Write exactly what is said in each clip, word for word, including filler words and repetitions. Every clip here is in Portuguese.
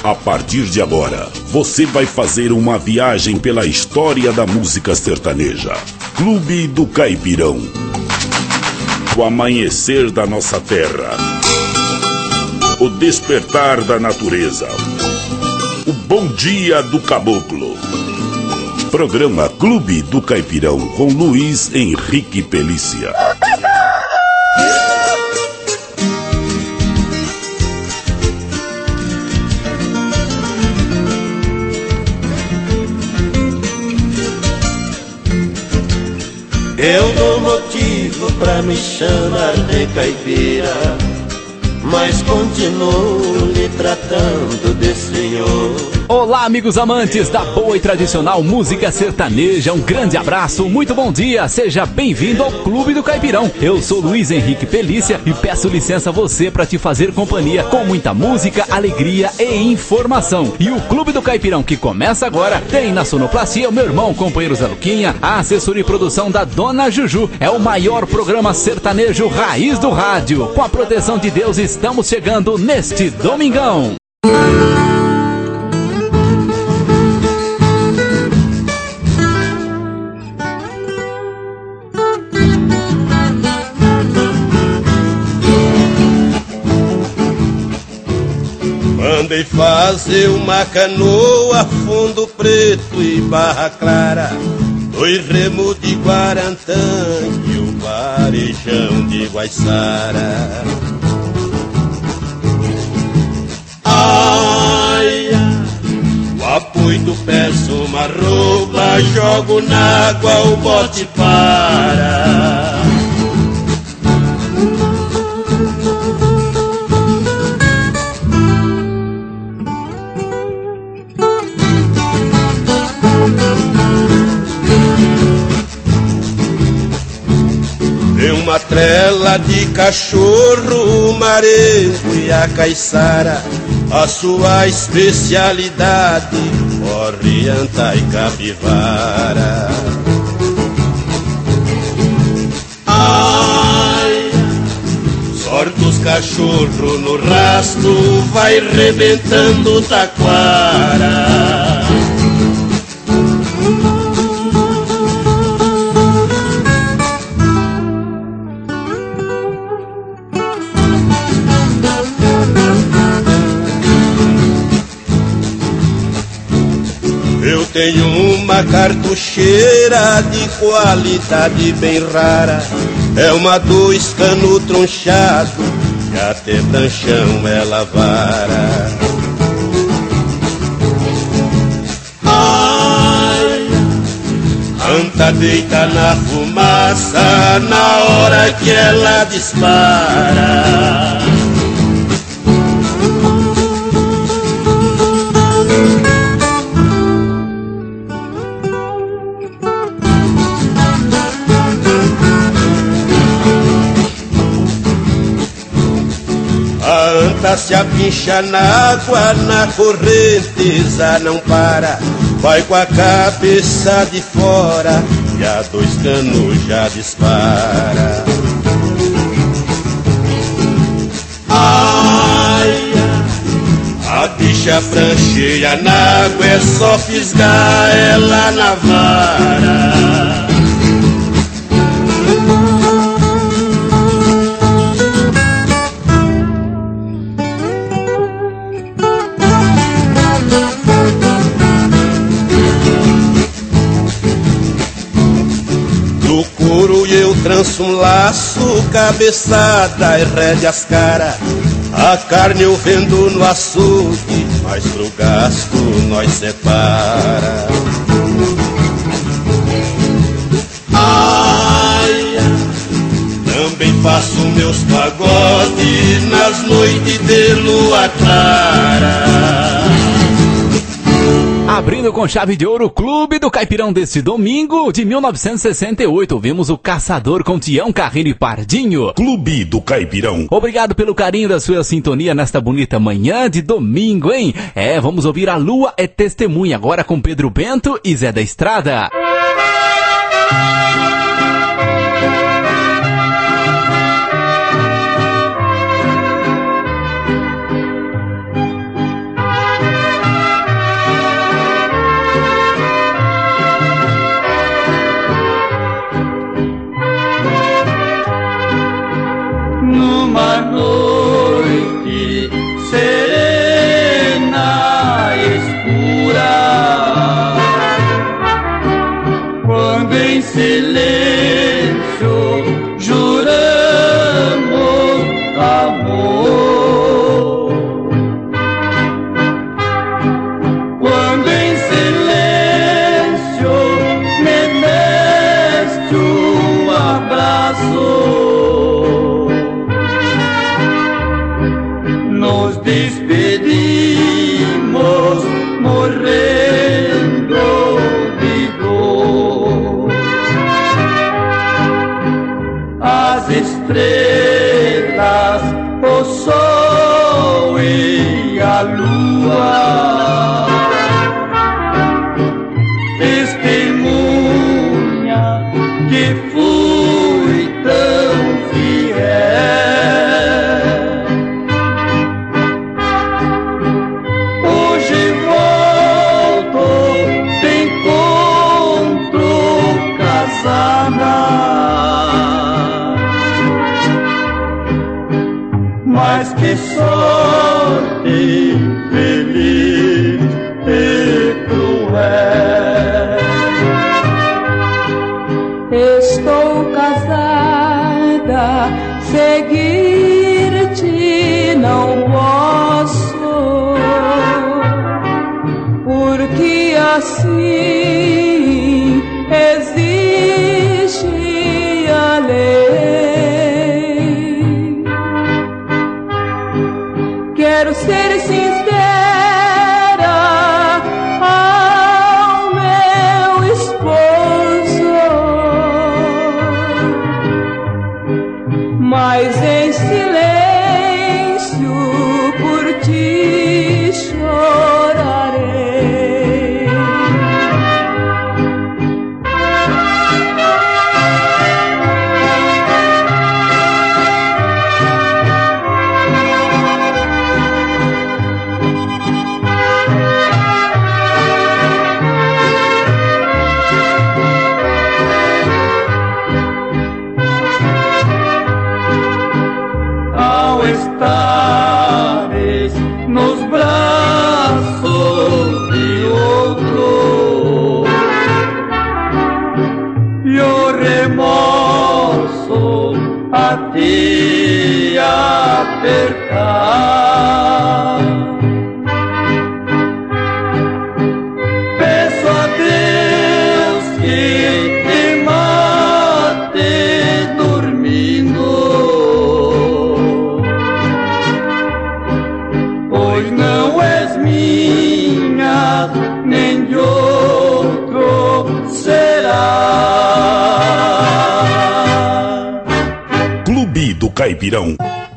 A partir de agora, você vai fazer uma viagem pela história da música sertaneja. Clube do Caipirão. O amanhecer da nossa terra. O despertar da natureza. O bom dia do caboclo. Programa Clube do Caipirão com Luiz Henrique Pelícia. Eu dou motivo pra me chamar de caipira, mas continuo lhe tratando de senhor. Olá, amigos amantes da boa e tradicional música sertaneja, um grande abraço, muito bom dia, seja bem-vindo ao Clube do Caipirão. Eu sou Luiz Henrique Pelícia e peço licença a você para te fazer companhia com muita música, alegria e informação. E o Clube do Caipirão que começa agora tem na sonoplastia o meu irmão, companheiro Zé Luquinha, a assessoria e produção da Dona Juju. É o maior programa sertanejo raiz do rádio. Com a proteção de Deus estamos chegando neste domingão. Mandei fazer uma canoa, fundo preto e barra clara, dois remos de Guarantã e o varejão de Guaiçara. Ai, o apoio do pé uma roupa, jogo na água, o bote para. Uma trela de cachorro, o marengo e a caiçara, a sua especialidade, orienta e capivara. Ai, sorte os cachorros no rastro, vai rebentando taquara. Tenho uma cartucheira de qualidade bem rara, é uma dois cano tronchado, que até pranchão ela vara. Ai, anta deita na fumaça, na hora que ela dispara. Se apincha na água, na correnteza não para, vai com a cabeça de fora e a dois canos já dispara. Ai, a bicha prancheia na água, é só fisgar ela na vara. Tranço um laço, cabeçada e rédeas cara, a carne eu vendo no açougue, mas pro gasto nós separa. Ai, também faço meus pagodes nas noites de lua clara. Abrindo com chave de ouro o Clube do Caipirão deste domingo de mil novecentos e sessenta e oito. Ouvimos o Caçador com Tião Carreiro e Pardinho. Clube do Caipirão. Obrigado pelo carinho da sua sintonia nesta bonita manhã de domingo, hein? É, vamos ouvir A Lua é Testemunha agora com Pedro Bento e Zé da Estrada. Quando em silêncio juramos amor, quando em silêncio me deste um abraço, nos despedimos morrendo de dor. As estrelas, o sol e a lua testemunha que fui tão fiel. Hoje volto, te encontro casada, mas que sorte feliz e cruel. Estou casada, seguir-te não posso, porque assim exige a lei. Quero ser sincera ao meu esposo, mas em silêncio por ti chorarei. Ao estares nos braços de outro e o remorso a te apertar, peço a Deus que te mate dormindo, pois não és minha, nem de outro será. Clube do Caipirão.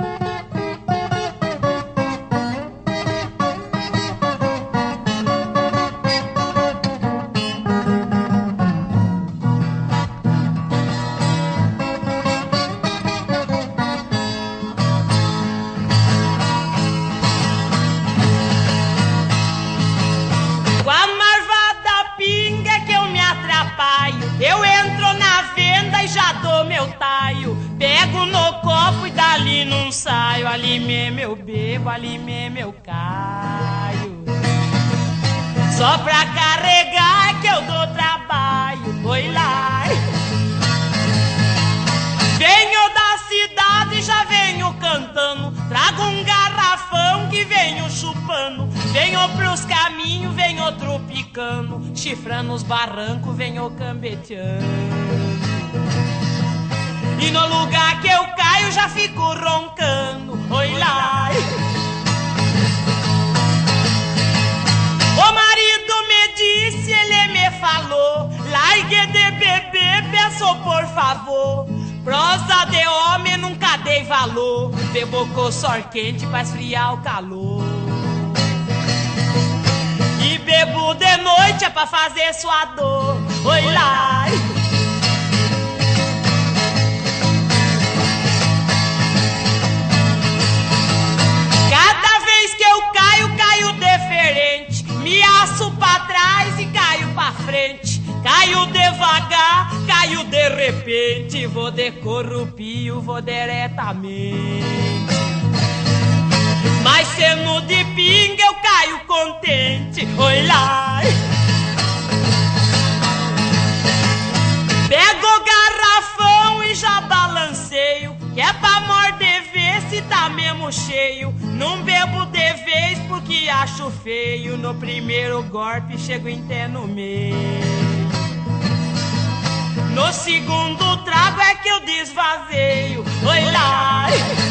Com a marvada pinga é que eu me atrapalho, eu entro na venda e já dou meu taio, pego no copo e dali não saio, ali mesmo eu bebo, ali mesmo eu caio. Só pra carregar é que eu dou trabalho, oi lá. Venho da cidade e já venho cantando, trago um garrafão que venho chupando, venho pros caminhos, venho tropicando, chifrando os barrancos, venho cambeteando. E no lugar que eu caio já fico roncando, oi lá. O marido me disse, ele me falou, largue de beber, peço por favor. Prosa de homem nunca dei valor, bebo com sor quente pra esfriar o calor. E bebo de noite é pra fazer sua dor, oi lá. Cada vez que eu caio, caio diferente, me aço pra trás e caio pra frente. Caio devagar, caio de repente, vou de corrupio, vou diretamente. Mas sendo de pinga eu caio contente, oi lá. termo cheio. Não bebo de vez porque acho feio. No primeiro golpe chego até no meio. No segundo trago é que eu desvazeio. Oi lá.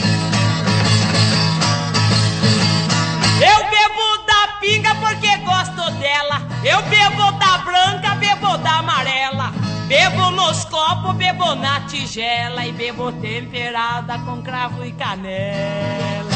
Eu bebo da pinga porque gosto dela. Eu bebo da branca, bebo da amarela. Bebo nos copos, bebo na tigela. E bebo temperada com cravo e canela.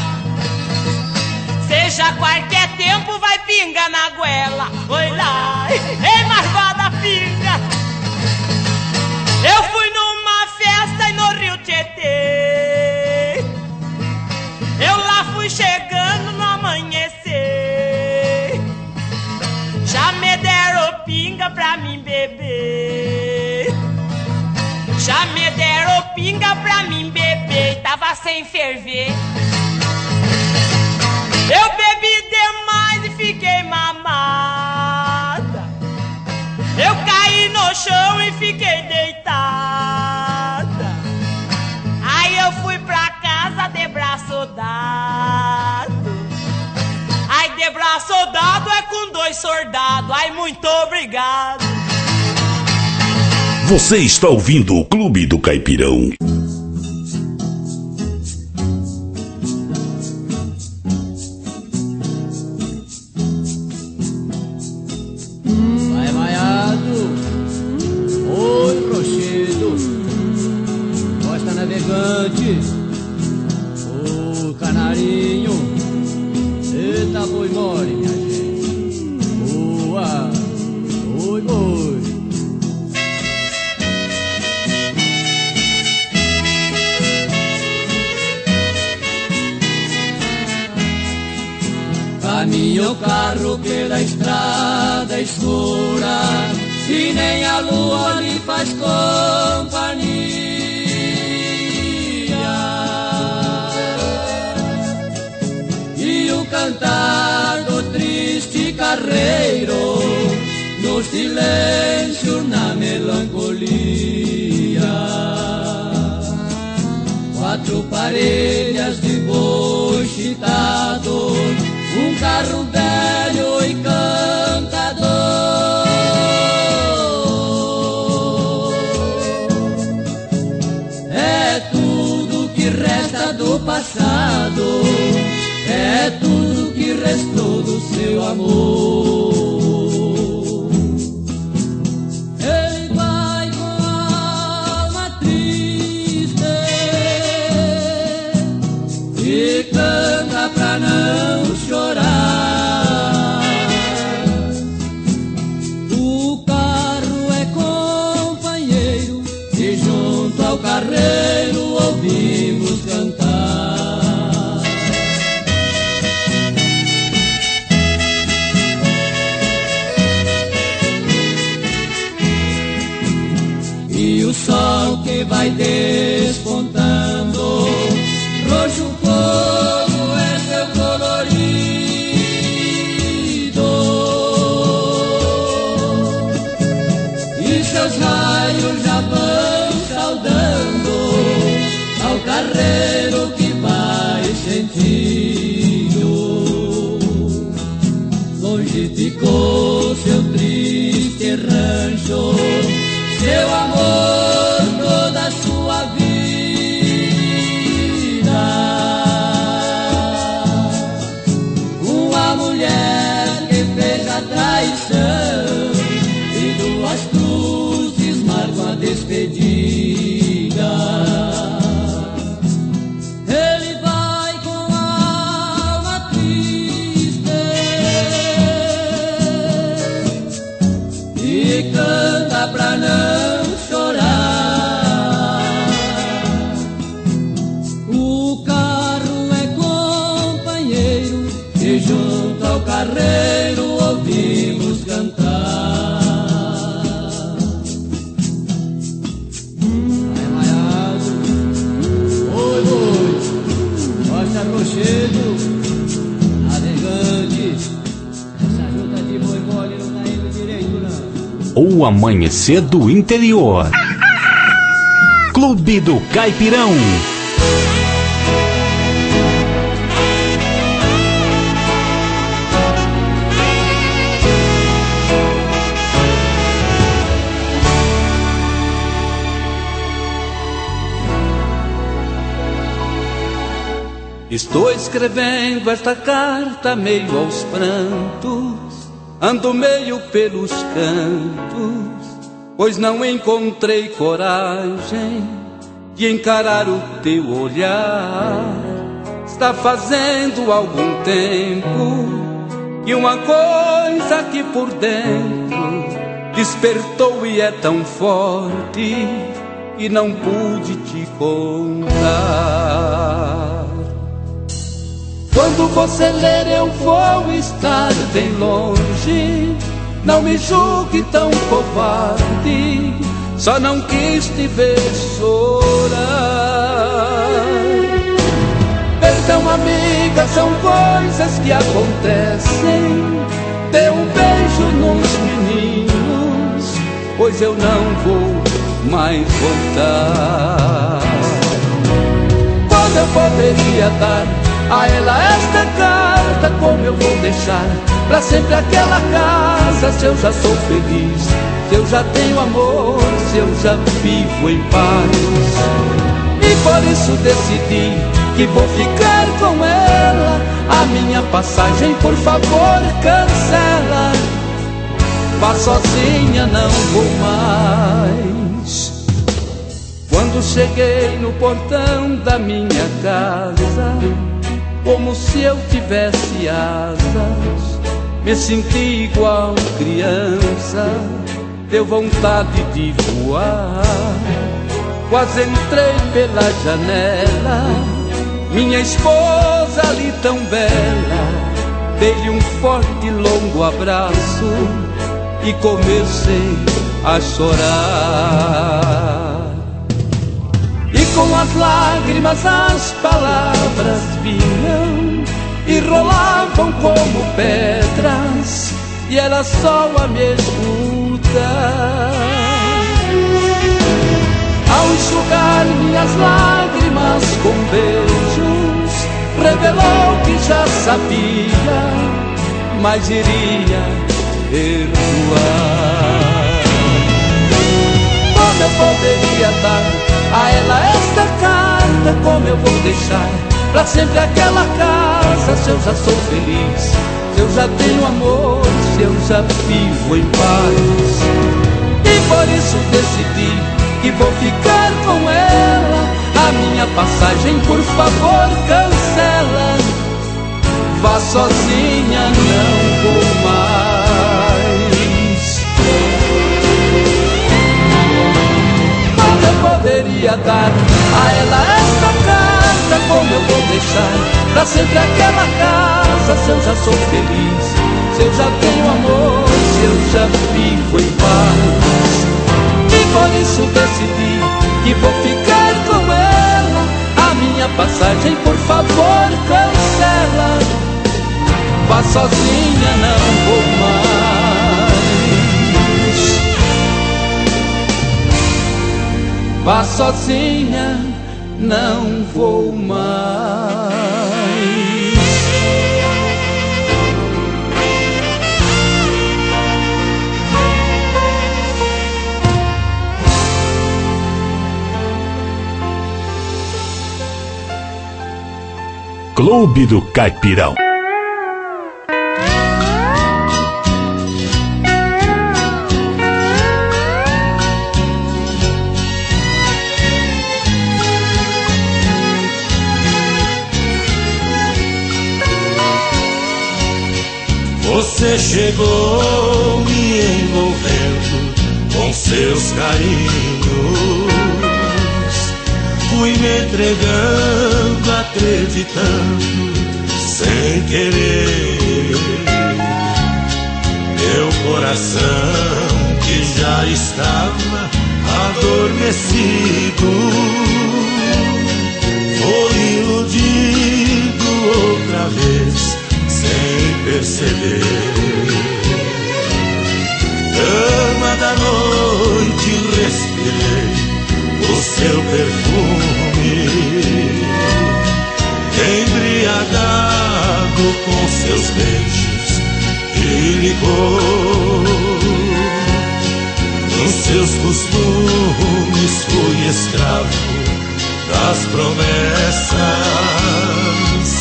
Seja qualquer tempo vai pinga na goela. Oi lá, ei marvada pinga. Eu fui numa festa e no Rio Tietê. Eu lá fui chegando no amanhecer. Já me deram pinga pra mim beber. Já me deram pinga pra mim beber. Tava sem ferver. Eu bebi demais e fiquei mamada. Eu caí no chão e fiquei deitada. Aí eu fui pra casa de braço dado. Ai, de braço dado é com dois soldados. Ai, muito obrigado. Você está ouvindo o Clube do Caipirão. O canarinho, eita boi mole, minha gente. Boa, boi, boi. Caminha o carro pela estrada escura e nem a lua lhe faz companhia. Cantar do triste carreiro, no silêncio, na melancolia. Quatro parelhas de boi chitado, um carro velho e cantador. É tudo que resta do passado. É tudo que restou do seu amor. Ele vai com a alma triste e canta pra não chorar. O carro é companheiro e junto ao carreiro ouvimos cantar. O sol que vai despontando, roxo fogo é seu colorido, e seus raios já vão saudando ao carreiro que vai sentindo. Longe ficou seu triste rancho, seu amor, toda a sua vida. Uma mulher que fez a traição e duas cruzes marcam a despedida. Ele vai com a alma triste e canta pra não junto ao carreiro ouvimos cantar. Vai maiado, oi, oi, Costa Rochedo, navegante. Essa junta de boi mole não tá indo direito, não. O amanhecer do interior. Clube do Caipirão. Estou escrevendo esta carta meio aos prantos, ando meio pelos cantos, pois não encontrei coragem de encarar o teu olhar. Está fazendo algum tempo que uma coisa aqui por dentro despertou e é tão forte que não pude te contar. Quando você ler eu vou estar bem longe, não me julgue tão covarde, só não quis te ver chorar. Perdão, amiga, são coisas que acontecem, dê um beijo nos meninos, pois eu não vou mais voltar. Quando eu poderia dar a ela esta carta, como eu vou deixar pra sempre aquela casa, se eu já sou feliz, se eu já tenho amor, se eu já vivo em paz. E por isso decidi que vou ficar com ela, a minha passagem por favor cancela, vá sozinha, não vou mais. Quando cheguei no portão da minha casa, como se eu tivesse asas, me senti igual criança, deu vontade de voar. Quase entrei pela janela, minha esposa ali tão bela, dei-lhe um forte e longo abraço e comecei a chorar. E com as lágrimas as palavras vinham e rolavam como pedras, e ela só a me escutar. Ao enxugar minhas lágrimas com beijos, revelou que já sabia, mas iria perdoar. Como eu poderia dar a ela esta carta, como eu vou deixar pra sempre aquela casa, se eu já sou feliz, se eu já tenho amor, se eu já vivo em paz. E por isso decidi que vou ficar com ela, a minha passagem por favor cancela, vá sozinha, não vou mais. Como eu poderia dar a ela esta carta, como eu vou deixar pra sempre aquela casa, se eu já sou feliz, se eu já tenho amor, se eu já vivo em paz. E por isso decidi que vou ficar com ela, a minha passagem por favor cancela, vá sozinha, não vou mais. Vá sozinha, não vou mais. Clube do Caipirão. Você chegou me envolvendo com seus carinhos, fui me entregando, acreditando, sem querer. Meu coração que já estava adormecido foi iludido outra vez, sem perceber. Dama da noite, respirei o seu perfume, embriagado com seus beijos e licor. Nos seus costumes fui escravo das promessas,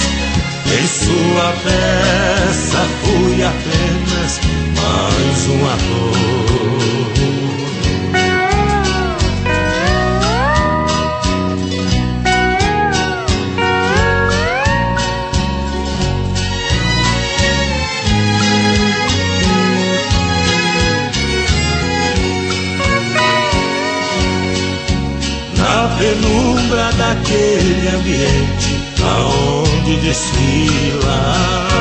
sua peça fui apenas mais um ator. Na penumbra daquele ambiente aonde desfila,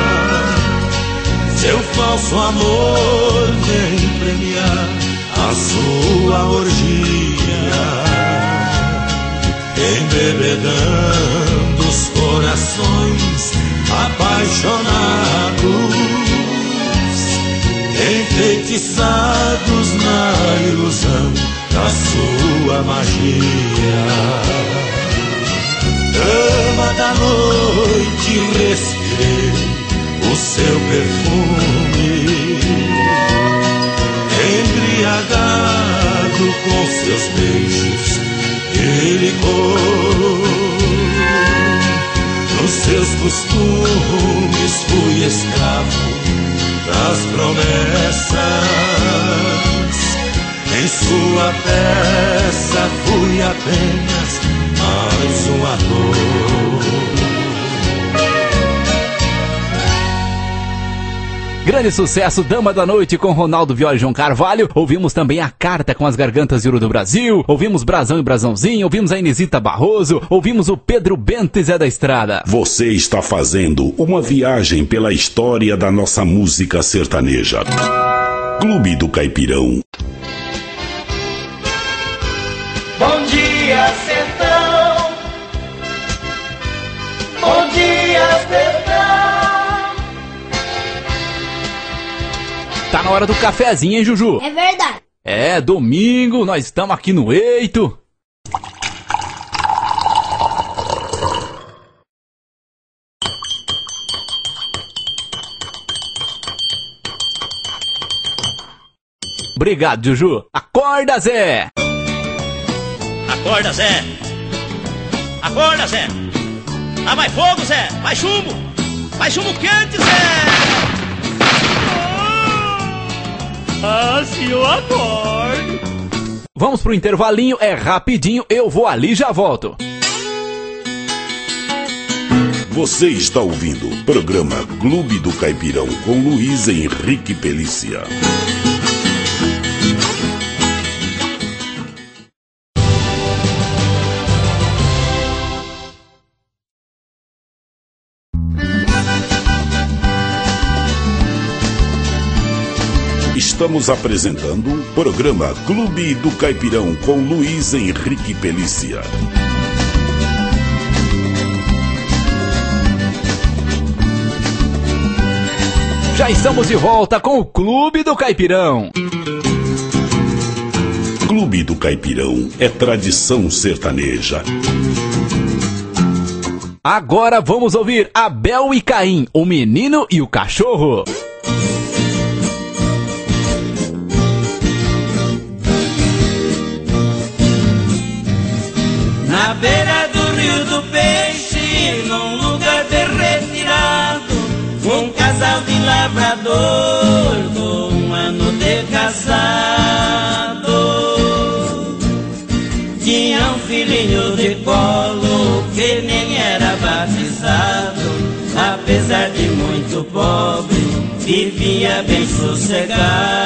seu falso amor vem premiar a sua orgia, embebedando os corações apaixonados, enfeitiçados na ilusão da sua magia. Dama da noite, respirei o seu perfume, embriagado com seus beijos de licor. Nos seus costumes fui escravo das promessas, em sua peça fui apenas mais um ator. Grande sucesso, Dama da Noite com Ronaldo Viola e João Carvalho. Ouvimos também A Carta com as Gargantas de Ouro do Brasil. Ouvimos Brasão e Brasãozinho. Ouvimos a Inesita Barroso. Ouvimos o Pedro Bento e Zé da Estrada. Você está fazendo uma viagem pela história da nossa música sertaneja. Clube do Caipirão. Bom dia, sertão. Bom dia, sertão. Tá na hora do cafezinho, hein, Juju? É verdade. É, domingo, nós estamos aqui no Eito. Obrigado, Juju. Acorda, Zé! Acorda, Zé! Acorda, Zé! Ah, vai fogo, Zé! Vai chumbo! Vai chumbo quente, Zé! Ah, se eu acordo! Vamos pro intervalinho, é rapidinho, eu vou ali e já volto. Você está ouvindo o programa Clube do Caipirão com Luiz Henrique Pelícia. Estamos apresentando o programa Clube do Caipirão com Luiz Henrique Pelícia. Já estamos de volta com o Clube do Caipirão. Clube do Caipirão é tradição sertaneja. Agora vamos ouvir Abel e Caim, o menino e o cachorro. Na beira do rio do peixe, num lugar bem retirado, um casal de lavrador, com um ano de casado, tinha um filhinho de colo que nem era batizado. Apesar de muito pobre, vivia bem sossegado.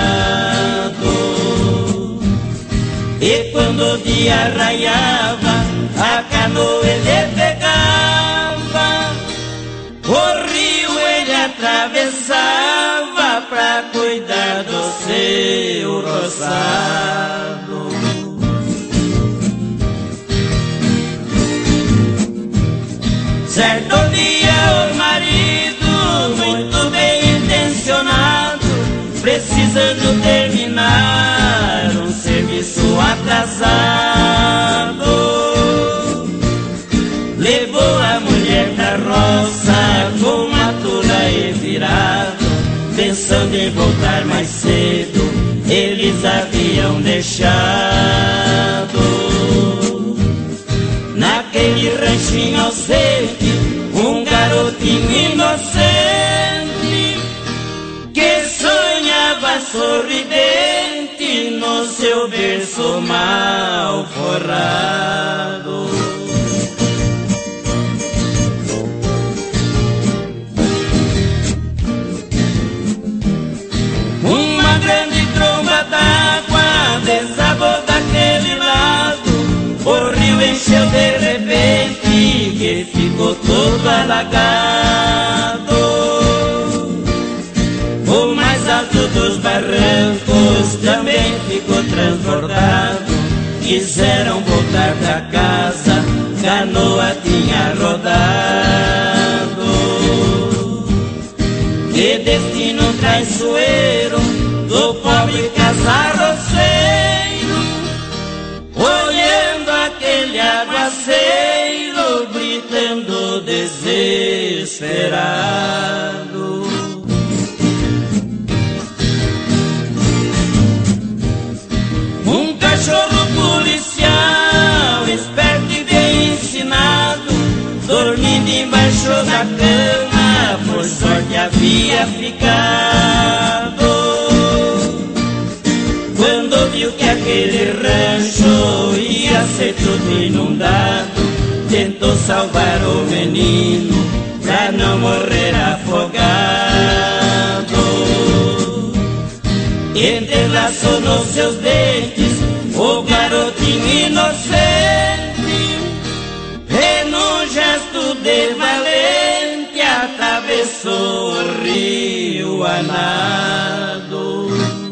E quando o dia raiava, a canoa ele pegava, o rio ele atravessava pra cuidar do seu roçado. Certo dia o marido, muito bem intencionado, precisando terminar um serviço atrasado, levou a mulher da roça com a tula e virado, pensando em voltar mais cedo, eles haviam deixado. Naquele ranchinho ausente, um garotinho inocente sorridente no seu berço mal forrado. Uma grande tromba d'água desabou daquele lado, o rio encheu de repente que ficou todo alagado. O mais alto dos barrancos também ficou transbordado. Quiseram voltar pra casa, canoa tinha rodado. Que destino traiçoeiro do pobre casarroceiro, olhando aquele aguaceiro, gritando desesperado. Um cachorro policial, esperto e bem ensinado, dormindo embaixo da cama, por sorte havia ficado. Quando viu que aquele rancho ia ser tudo inundado, tentou salvar o menino pra não morrer afogado. Entrelaçou nos seus dentes o garotinho inocente, e num gesto de valente atravessou o rio a nado.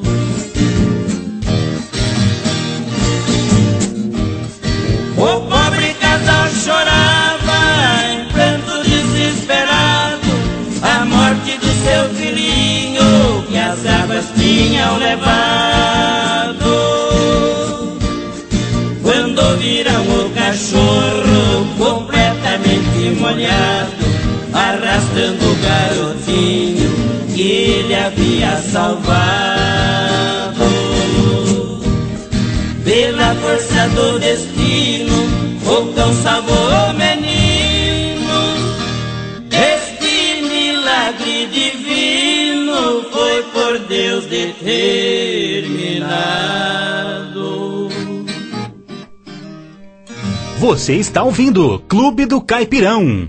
O pobre casal chorava em pranto desesperado a morte do seu filhinho que as águas tinham levado. Quando viram o cachorro completamente molhado, arrastando o garotinho que ele havia salvado. Pela força do destino, o cão salvou o menino. Este milagre divino foi por Deus determinado. Você está ouvindo Clube do Caipirão.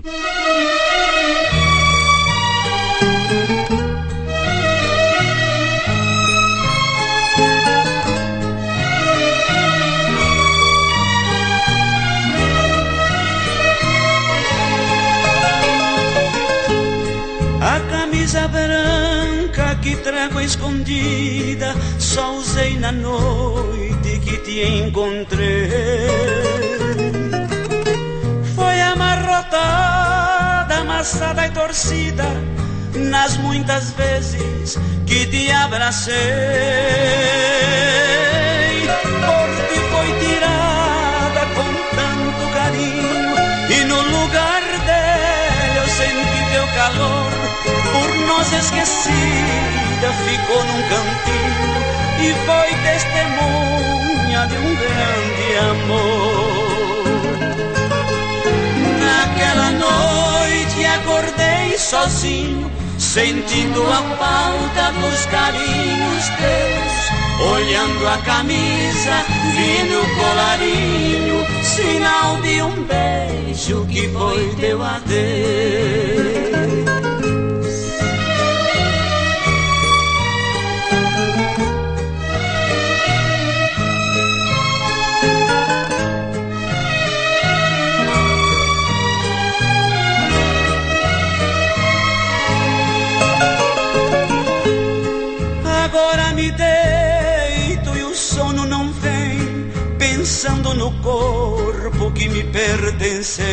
Camisa branca que trago escondida, só usei na noite que te encontrei. Foi amarrotada, amassada e torcida nas muitas vezes que te abracei. Por ti foi tirada com tanto carinho, e no lugar dele eu senti teu calor. Por nós esquecida ficou num cantinho e foi testemunha de um grande amor. Naquela noite acordei sozinho, sentindo a falta dos carinhos teus. Olhando a camisa, vi no colarinho sinal de um beijo que foi teu adeus. Agora me deito e o sono não vem, pensando no corpo que me pertenceu.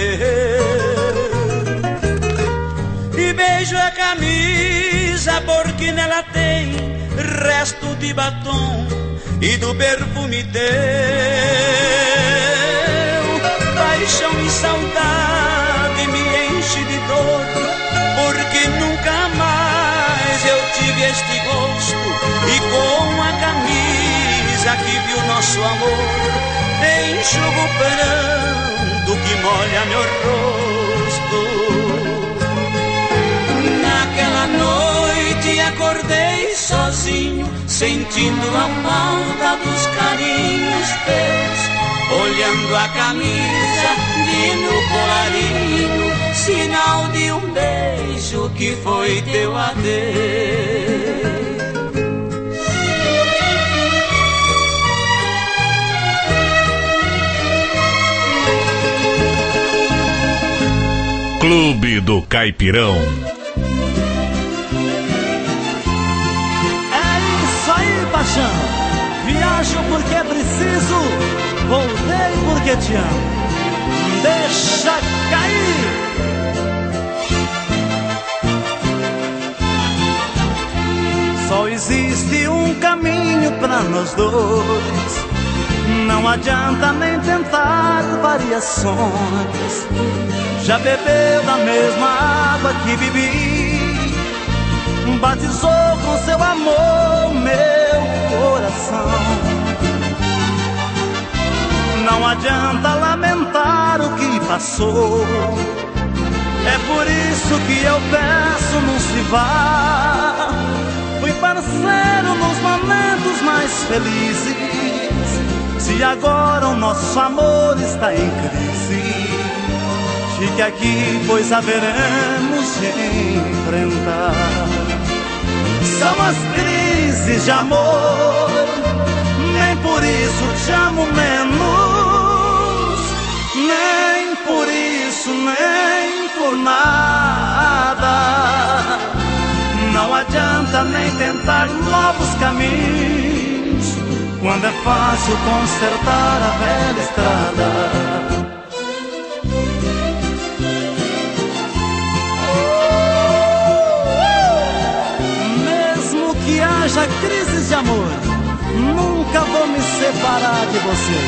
E beijo a camisa porque nela tem resto de batom e do perfume teu. Paixão e saudade me enche de dor, porque nunca mais eu tive este gosto. E com a camisa que viu nosso amor, enxugo o pranto que molha meu rosto. Naquela noite acordei sozinho, sentindo a falta dos carinhos teus, olhando a camisa de meu colarinho, sinal de um beijo que foi teu adeus. Clube do Caipirão. É isso aí, paixão. Viajo porque é preciso, voltei porque te amo. Deixa cair. Só existe um caminho pra nós dois. Não adianta nem tentar variações. Já bebeu da mesma água que bebi, batizou com seu amor meu coração. Não adianta lamentar o que passou, é por isso que eu peço, não se vá. Fui parceiro nos momentos mais felizes, se agora o nosso amor está em crise, fique aqui, pois haveremos de enfrentar. São as crises de amor, nem por isso te amo menos, nem por isso, nem por nada. Não adianta nem tentar novos caminhos, quando é fácil consertar a velha estrada. Que haja crises de amor, nunca vou me separar de você.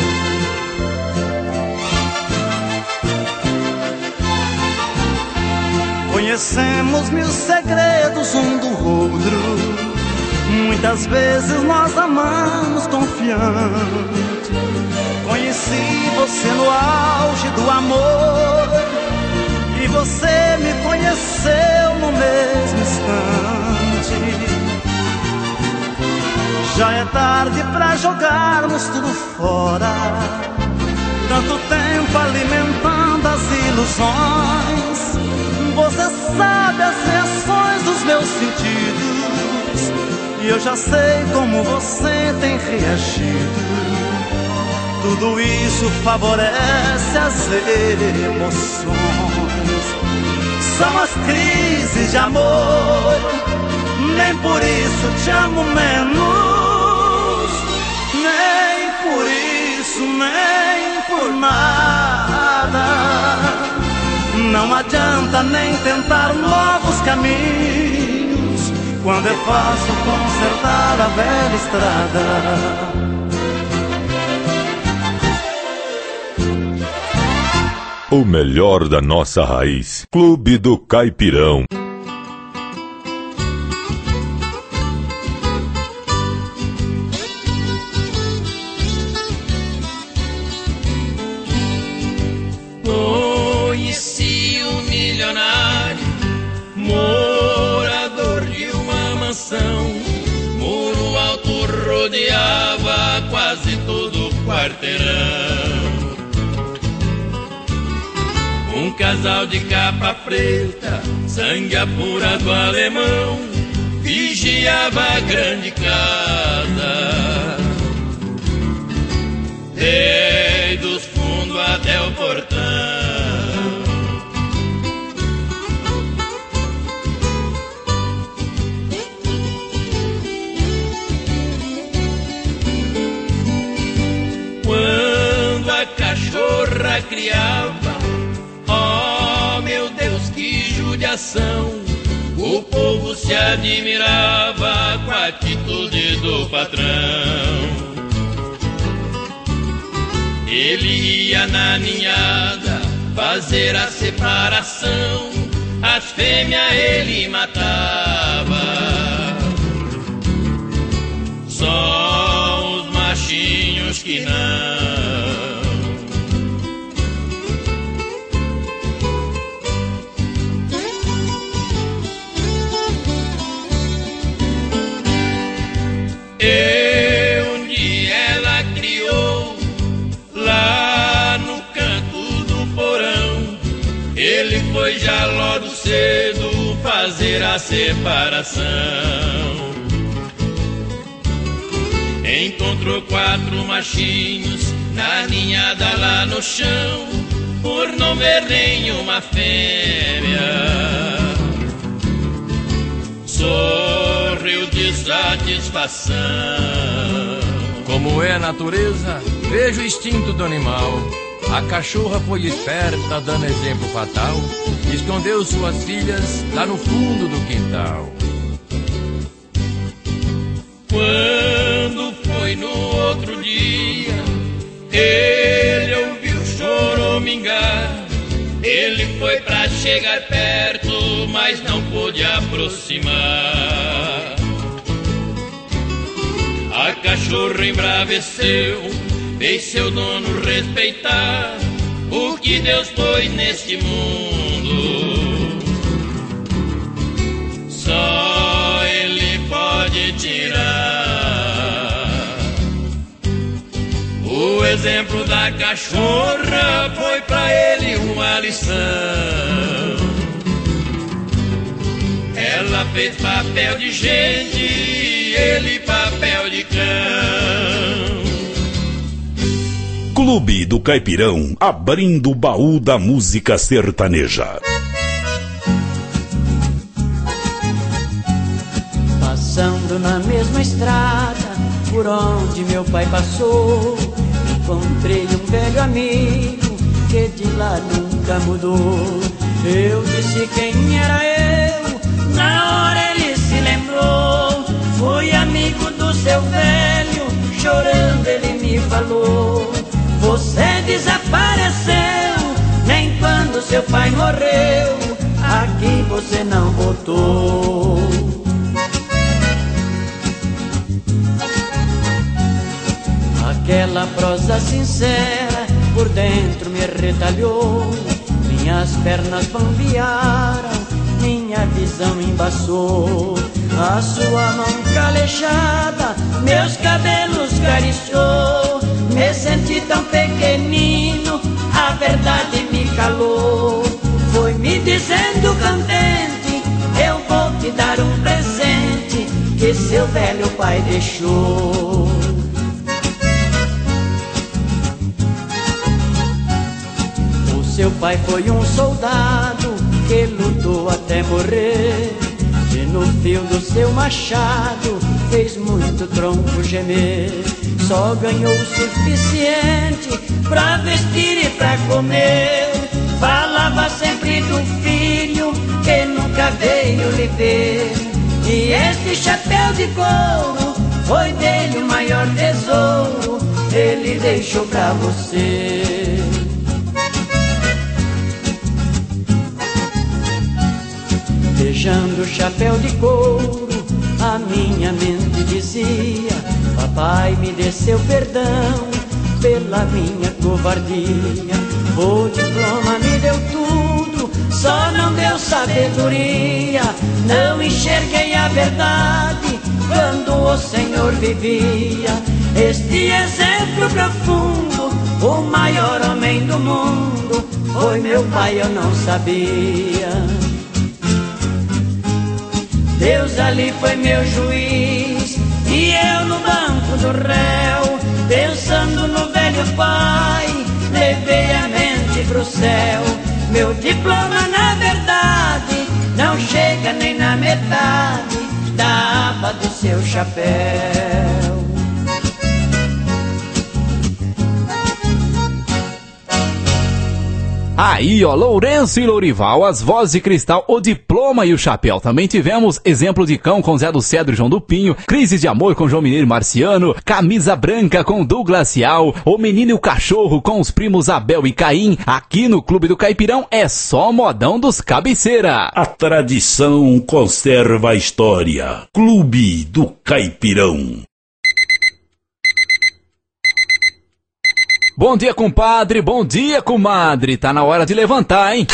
Conhecemos mil segredos um do outro, muitas vezes nós amamos confiante. Conheci você no auge do amor, e você me conheceu no mesmo instante. Já é tarde pra jogarmos tudo fora, tanto tempo alimentando as ilusões. Você sabe as reações dos meus sentidos, e eu já sei como você tem reagido. Tudo isso favorece as emoções. São as crises de amor, nem por isso te amo menos, nem por isso, nem por nada. Não adianta nem tentar novos caminhos, quando é fácil consertar a velha estrada. O melhor da nossa raiz. Clube do Caipirão. Conheci um milionário, morador de uma mansão. Muro alto rodeava quase todo o quarteirão. Um casal de capa preta, sangue apurado alemão, vigiava a grande casa, desde os fundos até o portão. Quando a cachorra criava, oh meu Deus, que judiação! O povo se admirava com a atitude do patrão. Ele ia na ninhada fazer a separação, as fêmeas ele matava, só os machinhos que não. foi já logo cedo fazer a separação. Encontrou quatro machinhos na ninhada lá no chão, por não ver nenhuma fêmea. Sorriu de satisfação. Como é a natureza, vejo o instinto do animal. A cachorra foi esperta, dando exemplo fatal. Escondeu suas filhas lá no fundo do quintal. Quando foi no outro dia, ele ouviu choramingar. Ele foi pra chegar perto, mas não pôde aproximar. A cachorra embraveceu, fez seu dono respeitar o que Deus pôs neste mundo. Só Ele pode tirar. O exemplo da cachorra foi pra ele uma lição. Ela fez papel de gente e ele papel de cão. Clube do Caipirão, abrindo o baú da música sertaneja. Passando na mesma estrada por onde meu pai passou, encontrei um velho amigo que de lá nunca mudou. Eu disse quem era eu, na hora ele se lembrou. Fui amigo do seu velho, chorando ele me falou: você desapareceu, nem quando seu pai morreu, aqui você não voltou. Aquela prosa sincera por dentro me retalhou. Minhas pernas bambearam, minha visão embaçou. A sua mão calejada meus cabelos cariciou. Me senti tão pequenino, a verdade me calou. Foi me dizendo contente, eu vou te dar um presente que seu velho pai deixou. Seu pai foi um soldado que lutou até morrer, e no fio do seu machado fez muito tronco gemer. Só ganhou o suficiente pra vestir e pra comer. Falava sempre do filho que nunca veio lhe ver. E este chapéu de couro foi dele o maior tesouro, ele deixou pra você. Beijando o chapéu de couro, a minha mente dizia: papai me dê seu perdão pela minha covardia. O diploma me deu tudo, só não deu sabedoria. Não enxerguei a verdade quando o Senhor vivia. Este exemplo profundo, o maior homem do mundo, foi meu pai, eu não sabia. Deus ali foi meu juiz e eu no banco do réu. Pensando no velho pai, levei a mente pro céu. Meu diploma na verdade não chega nem na metade da aba do seu chapéu. Aí, ó, Lourenço e Lourival, as vozes de cristal, o diploma e o chapéu. Também tivemos Exemplo de Cão com Zé do Cedro e João do Pinho, Crise de Amor com João Mineiro e Marciano, Camisa Branca com Douglas Cial, O Menino e o Cachorro com os primos Abel e Caim. Aqui no Clube do Caipirão é só modão dos cabeceira. A tradição conserva a história. Clube do Caipirão. Bom dia, compadre, bom dia, comadre. Tá na hora de levantar, hein?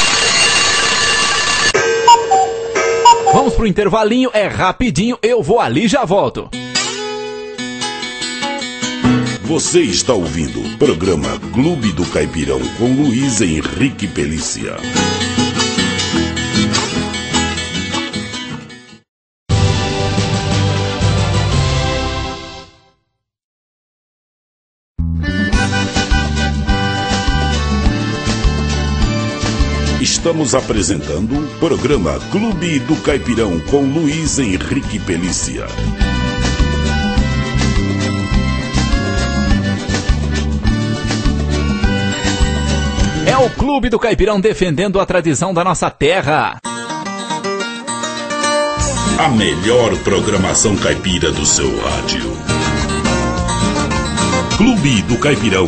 Vamos pro intervalinho, é rapidinho, eu vou ali e já volto. Você está ouvindo o programa Clube do Caipirão com Luiz Henrique Pelícia. Estamos apresentando o programa Clube do Caipirão com Luiz Henrique Pelícia. É o Clube do Caipirão defendendo a tradição da nossa terra. A melhor programação caipira do seu rádio. Clube do Caipirão.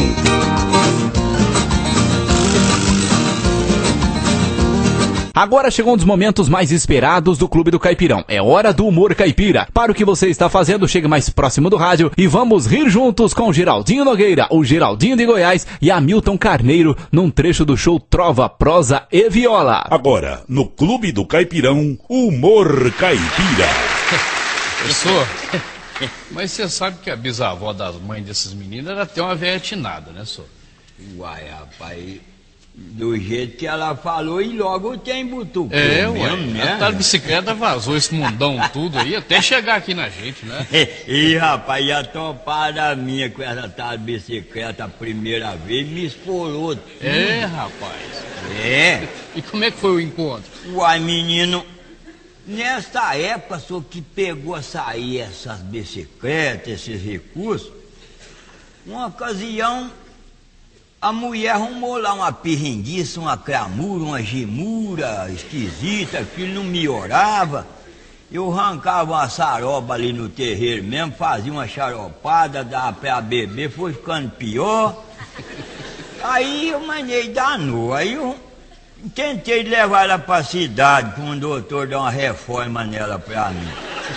Agora chegou um dos momentos mais esperados do Clube do Caipirão. É hora do humor caipira. Para o que você está fazendo, chegue mais próximo do rádio e vamos rir juntos com o Geraldinho Nogueira, o Geraldinho de Goiás e Hamilton Carneiro num trecho do show Trova, Prosa e Viola. Agora, no Clube do Caipirão, humor caipira. Professor, mas você sabe que a bisavó das mães desses meninos era até uma velha tinada, né, senhor? Uai, rapaz... Do jeito que ela falou, e logo tem butucão. É, ué, né? A tal bicicleta vazou esse mundão tudo aí, até chegar aqui na gente, né? E rapaz, e a topada minha com essa tal bicicleta a primeira vez me esfolou tudo. É, rapaz. É. E como é que foi o encontro? Uai, menino, nessa época, só que pegou a sair essas bicicletas, esses recursos, uma ocasião... A mulher arrumou lá uma pirringuiça, uma cramura, uma gemura esquisita, aquilo não melhorava. Eu arrancava uma saroba ali no terreiro mesmo, fazia uma xaropada, dava pra beber, foi ficando pior. Aí eu manei danou, aí eu tentei levar ela pra cidade, para um doutor dar uma reforma nela pra mim.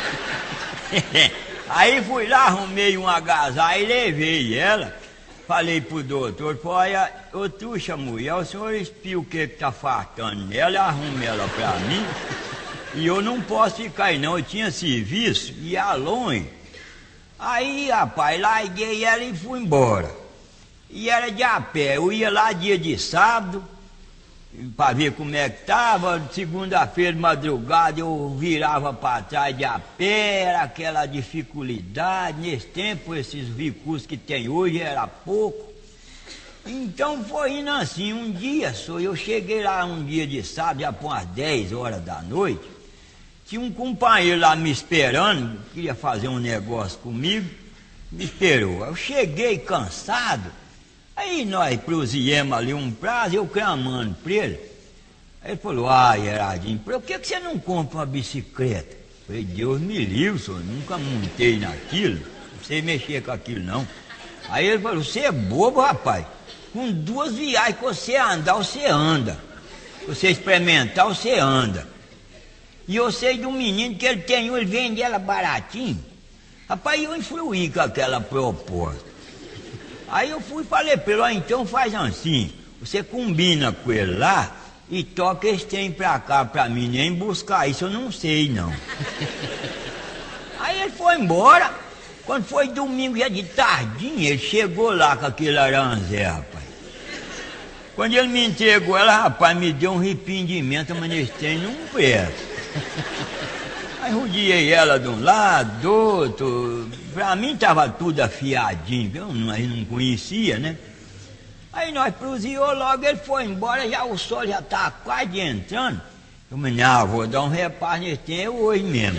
Aí fui lá, arrumei um agasalho e levei ela. Falei pro doutor, olha, ô truxa mulher, o senhor espia o que que tá faltando nela, arrume ela pra mim, e eu não posso ficar aí não, eu tinha serviço, ia longe. Aí, rapaz, larguei ela e fui embora. E era de a pé, eu ia lá dia de sábado, pra ver como é que tava, segunda-feira de madrugada eu virava pra trás de a pé, era aquela dificuldade, nesse tempo esses recursos que tem hoje era pouco. Então foi indo assim, um dia só, eu cheguei lá um dia de sábado, já por umas dez horas da noite, tinha um companheiro lá me esperando, queria fazer um negócio comigo, me esperou. Eu cheguei cansado, aí nós prosseguimos ali um prazo, eu clamando pra ele. Aí ele falou, ah, Gerardinho, por que que você não compra uma bicicleta? Eu falei, Deus me livre, senhor, nunca montei naquilo, não sei mexer com aquilo não. Aí ele falou, você é bobo, rapaz, com duas viagens que você andar, você anda. Se você experimentar, você anda. E eu sei de um menino que ele tem, ele vende ela baratinho. Rapaz, eu influí com aquela proposta. Aí eu fui e falei pra ele, ó, então faz assim, você combina com ele lá e toca esse trem pra cá pra mim, nem buscar isso eu não sei não. Aí ele foi embora, quando foi domingo já de tardinha, ele chegou lá com aquele aranzé, rapaz. Quando ele me entregou ela, rapaz, me deu um arrependimento, mas nesse trem não presta. Aí rodeei ela de um lado, do outro, pra mim tava tudo afiadinho, eu não, eu não conhecia, né? Aí nós prosseguimos logo, ele foi embora, já o sol já tava quase entrando. Eu me disse, ah, vou dar um reparo nesse tempo hoje mesmo.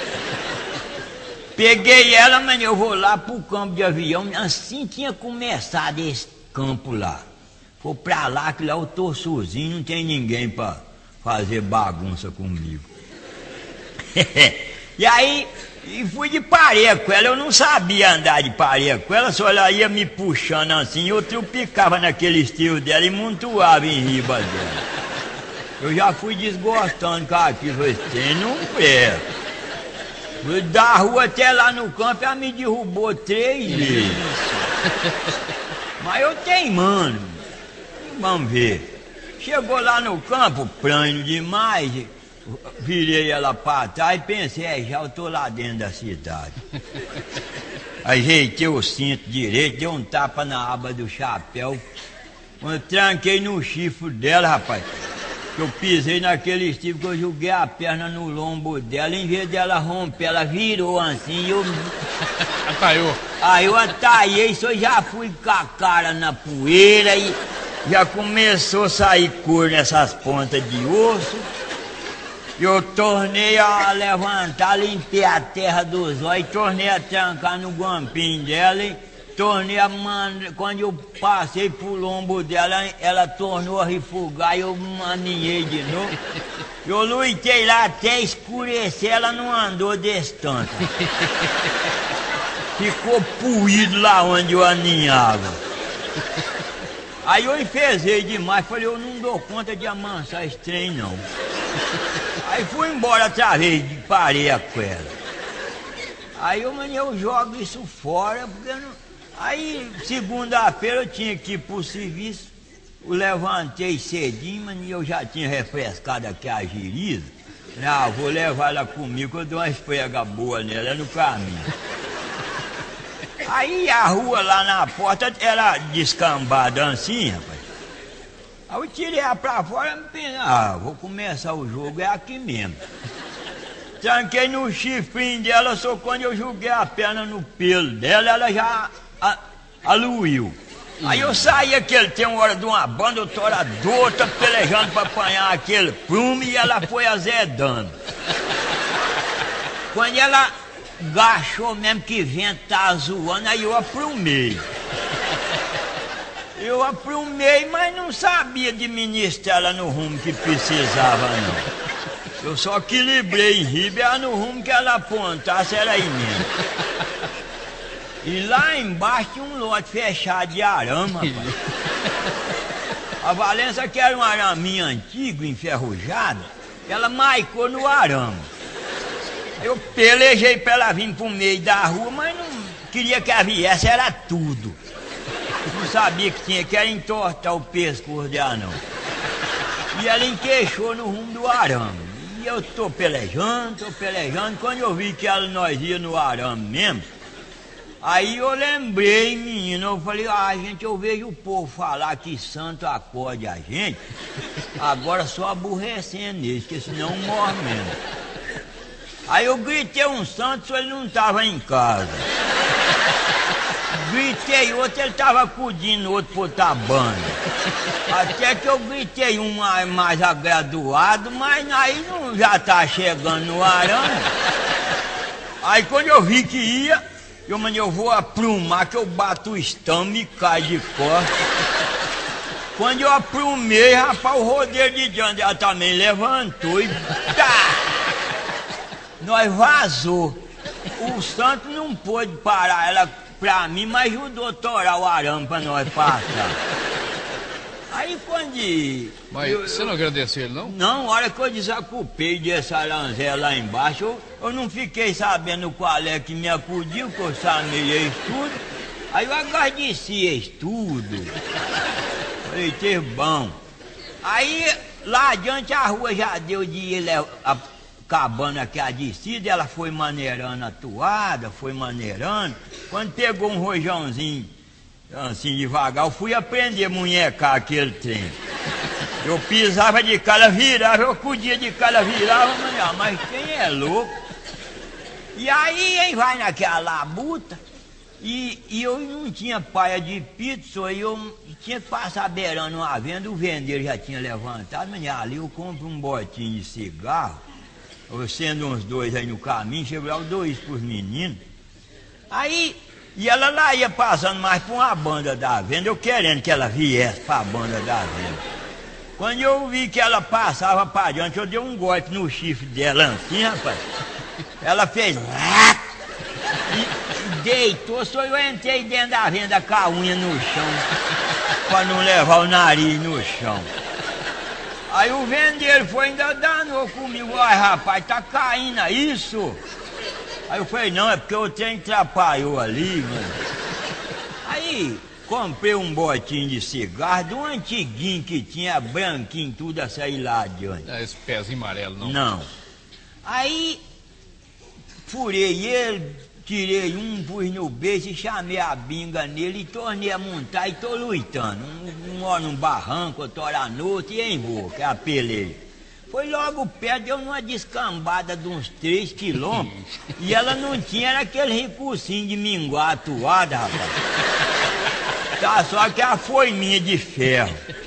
Peguei ela, mas eu vou lá pro campo de avião, assim tinha começado esse campo lá. Vou pra lá, que lá eu tô sozinho, não tem ninguém pra fazer bagunça comigo. E aí, e fui de pareia com ela, eu não sabia andar de pareia com ela, só ela ia me puxando assim, eu trupicava naquele estilo dela e montuava em riba dela. Eu já fui desgostando com aquilo, falei, você não presta. Da rua até lá no campo, ela me derrubou três vezes. Mas eu teimando, vamos ver. Chegou lá no campo, pranho demais, virei ela pra trás e pensei, é, já eu tô lá dentro da cidade. Ajeitei o cinto direito, dei um tapa na aba do chapéu. Quando eu tranquei no chifre dela, rapaz, eu pisei naquele chifre que eu joguei a perna no lombo dela, em vez dela romper, ela virou assim e eu... Ataiou. Aí eu ataiei, só já fui com a cara na poeira e... já começou a sair cor nessas pontas de osso. Eu tornei a levantar, limpei a terra dos olhos, tornei a trancar no guampinho dela, e tornei a mandar. Quando eu passei pro lombo dela, ela tornou a refugar e eu maninhei de novo. Eu lutei lá até escurecer, ela não andou desse tanto. Ficou puído lá onde eu aninhava. Aí eu enfezei demais, falei, eu não dou conta de amansar esse trem, não. Aí fui embora outra vez, parei a cuela. Aí eu, mano, eu jogo isso fora, porque eu não... Aí, segunda-feira eu tinha que ir pro serviço, eu levantei cedinho, mano, e eu já tinha refrescado aqui a giriza. Ah, vou levar ela comigo, eu dou uma esfrega boa nela, é no caminho. Aí a rua lá na porta era descambada assim, rapaz. Aí eu tirei ela pra fora e pensei, ah, vou começar o jogo, é aqui mesmo. Tranquei no chifrinho dela, só quando eu joguei a perna no pelo dela, ela já a, aluiu. Aí eu saí aquele, tem uma hora de uma banda, eu tô outra pelejando pra apanhar aquele prumo e ela foi azedando. Quando ela gachou mesmo que o vento tá zoando, aí eu aprumei. Eu aprumei, mas não sabia administrar ela no rumo que precisava, não. Eu só equilibrei em riba, ela no rumo que ela apontasse, era aí mesmo. E lá embaixo tinha um lote fechado de arame, rapaz. A Valença, que era um araminho antigo, enferrujado, ela maicou no arame. Eu pelejei pra ela vir pro meio da rua, mas não queria que ela viesse, era tudo. Não sabia que tinha que era entortar o pescoço dela, não. E ela enqueixou no rumo do arame. E eu tô pelejando, tô pelejando. Quando eu vi que ela, nós ia no arame mesmo, aí eu lembrei, menino, eu falei, ah, gente, eu vejo o povo falar que santo acorde a gente, agora só aborrecendo eles, porque senão morre mesmo. Aí eu gritei um santo, só ele não tava em casa. Gritei outro, ele tava acudindo outro por outra banda. Até que eu gritei um mais, mais agraduado, mas aí não já tá chegando no arame. Aí quando eu vi que ia, eu, mano, eu vou aprumar que eu bato o estômago e cai de costas. Quando eu aprumei, rapaz, o rodeiro de diante ela também levantou e tá! Nós vazou. O santo não pôde parar ela pra mim, mas ajudou a torar o arame pra nós passar. Aí quando... Mas eu, você não agradeceu ele, não? Não, a hora que eu desacupei desse aranzé lá embaixo, eu, eu não fiquei sabendo qual é que me acudiu, que eu sabia tudo. Aí eu agradeci isso tudo. Falei, teve bom. Aí lá adiante a rua já deu de ir acabando aqui a descida, ela foi maneirando a toada, foi maneirando. Quando pegou um rojãozinho assim devagar, eu fui aprender a munhecar aquele trem. Eu pisava de cara, virava, eu acudia de cara, virava, mas, mas quem é louco? E aí, hein, vai naquela labuta, e, e eu não tinha paia de pizza, e eu tinha que passar beirando uma venda, o vendeiro já tinha levantado, mas ali eu compro um botinho de cigarro, eu sendo uns dois aí no caminho, chego lá, eu dou isso pros meninos. Aí, e ela lá ia passando mais por uma banda da venda, eu querendo que ela viesse pra banda da venda. Quando eu vi que ela passava pra diante, eu dei um golpe no chifre dela assim, rapaz. Ela fez... E deitou, só eu entrei dentro da venda com a unha no chão, pra não levar o nariz no chão. Aí o vendeiro foi ainda danou comigo, ai rapaz, tá caindo isso? Aí eu falei, não, é porque o trem atrapalhou ali, mano. Aí comprei um botinho de cigarro, de um antiguinho que tinha branquinho, tudo a sair lá adiante. É esse pezinho amarelo, não? Não. Aí furei ele, tirei um, pus no beijo e chamei a binga nele e tornei a montar e tô lutando. Um, um hora num barranco, outro hora à noite e em boca, a peleia. Foi logo perto, deu numa descambada de uns três quilômetros e ela não tinha era aquele recursinho de minguar a toada, rapaz. Tá só que a foiminha de ferro.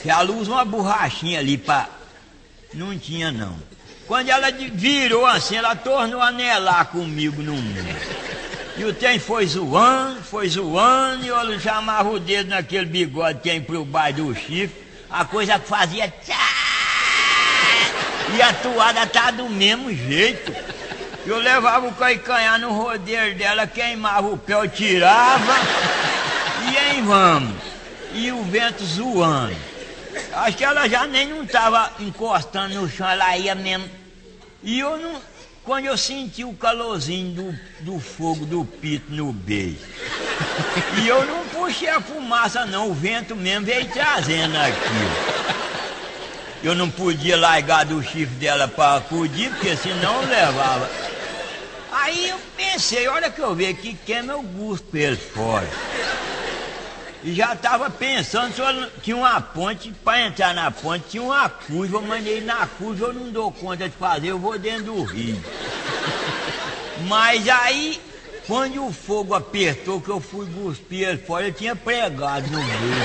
que ela usa uma borrachinha ali pra... Não tinha, não. Quando ela virou assim, ela tornou a anelar comigo no mundo. E o trem foi zoando, foi zoando, e eu chamava o dedo naquele bigode que tem por baixo do chifre, a coisa que fazia tchá, e a toada tá do mesmo jeito. Eu levava o calcanhar no rodeiro dela, queimava o pé, eu tirava, e aí vamos. E o vento zoando. Acho que ela já nem não tava encostando no chão, ela ia mesmo. E eu não... Quando eu senti o calorzinho do, do fogo do pito no beijo, e eu não puxei a fumaça não, o vento mesmo veio trazendo aquilo. Eu não podia largar do chifre dela para acudir, porque senão eu levava. Aí eu pensei, olha que eu vi aqui, queima eu guspo ele fora. E já estava pensando só tinha uma ponte, para entrar na ponte tinha uma curva, eu mandei na curva, eu não dou conta de fazer, eu vou dentro do rio. Mas aí, quando o fogo apertou, que eu fui cuspir ele fora, eu tinha pregado no meio.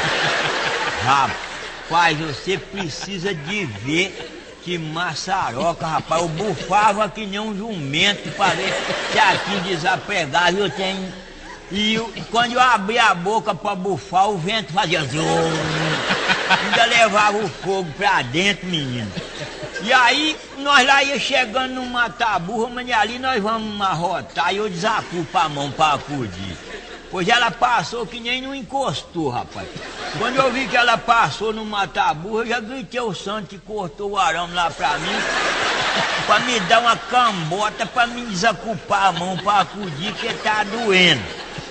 Rapaz, você precisa de ver que maçaroca, rapaz, eu bufava que nem um jumento para ver se aqui desapregava, eu tenho... E eu, quando eu abria a boca para bufar, o vento fazia zoom. Ainda levava o fogo pra dentro, menino. E aí, nós lá ia chegando no mata-burra, mas ali nós vamos arrotar e eu desacupo a mão pra acudir. Pois ela passou que nem não encostou, rapaz. Quando eu vi que ela passou no mata-burra, eu já gritei o santo que cortou o arame lá pra mim, pra me dar uma cambota, pra me desacupar a mão pra acudir, que tá doendo.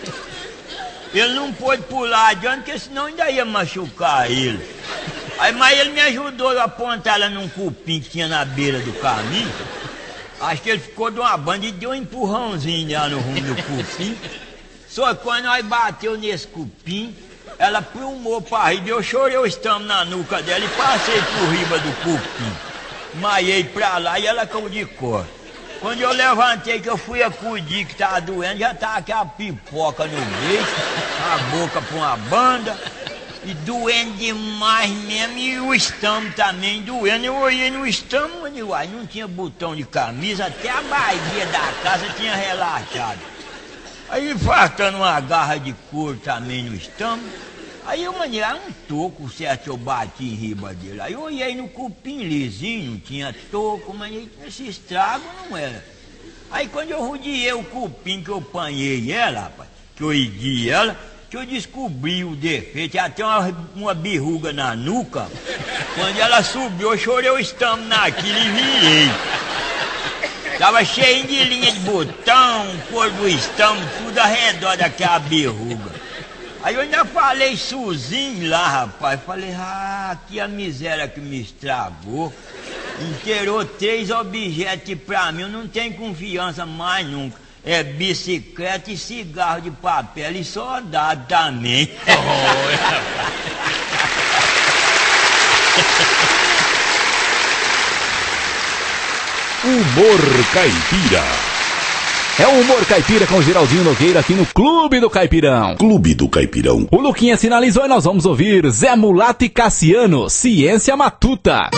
Ele não pôde pular adiante, porque senão ainda ia machucar ele. Aí, mas ele me ajudou a apontar ela num cupim que tinha na beira do caminho. Acho que ele ficou de uma banda e deu um empurrãozinho lá no rumo do cupim. Só que quando nós bateu nesse cupim, ela plumou pra riba. Eu chorei o estamo na nuca dela e passei por riba do cupim. Maiei pra lá e ela caiu de cor. Quando eu levantei que eu fui acudir que tava doendo, já tava aquela pipoca no meio, a boca pra uma banda, e doendo demais mesmo, e o estômago também doendo. Eu olhei no estômago e uai, não tinha botão de camisa, até a barriga da casa tinha relaxado. Aí faltando uma garra de couro também no estômago, aí eu mandei um toco certo, eu bati em riba dele. Aí eu olhei no cupim lisinho, não tinha toco, mas esse estrago não era. Aí quando eu rodeei o cupim que eu apanhei ela, rapaz, que eu hidi ela, que eu descobri o defeito, até uma, uma birruga na nuca. Quando ela subiu, eu chorei o estômago naquilo e virei. Tava cheio de linha de botão, cor do estômago, tudo ao redor daquela birruga. Aí eu ainda falei sozinho lá, rapaz. Falei, ah, que a miséria que me estragou. Inteirou três objetos pra mim, eu não tenho confiança mais nunca. É bicicleta e cigarro de papel e soldado também. Humor caipira. É o Humor Caipira com Geraldinho Nogueira aqui no Clube do Caipirão. Clube do Caipirão. O Luquinha sinalizou e nós vamos ouvir Zé Mulato e Cassiano, Ciência Matuta.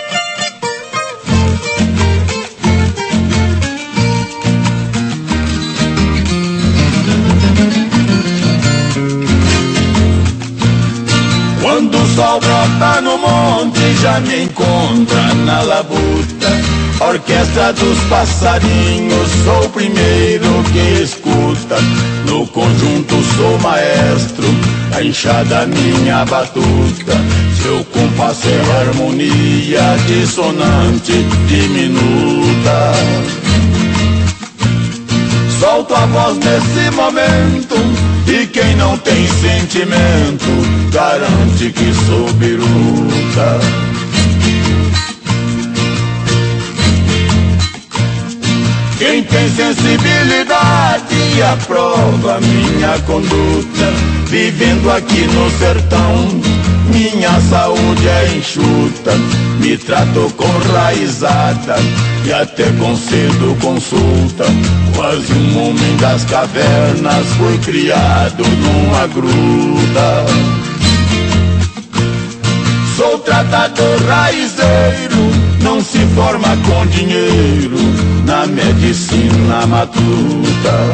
Quando o sol brota no monte, já me encontra na labuta. Orquestra dos passarinhos, sou o primeiro que escuta. No conjunto sou maestro, a enxada minha batuta. Seu compasso é harmonia dissonante, diminuta. Solto a voz nesse momento, e quem não tem sentimento garante que sou biruta. Quem tem sensibilidade aprova minha conduta. Vivendo aqui no sertão, minha saúde é enxuta. Me trato com raizada e até concedo consulta. Quase um homem das cavernas, fui criado numa gruta. Sou matador raizeiro não se forma com dinheiro na medicina matuta.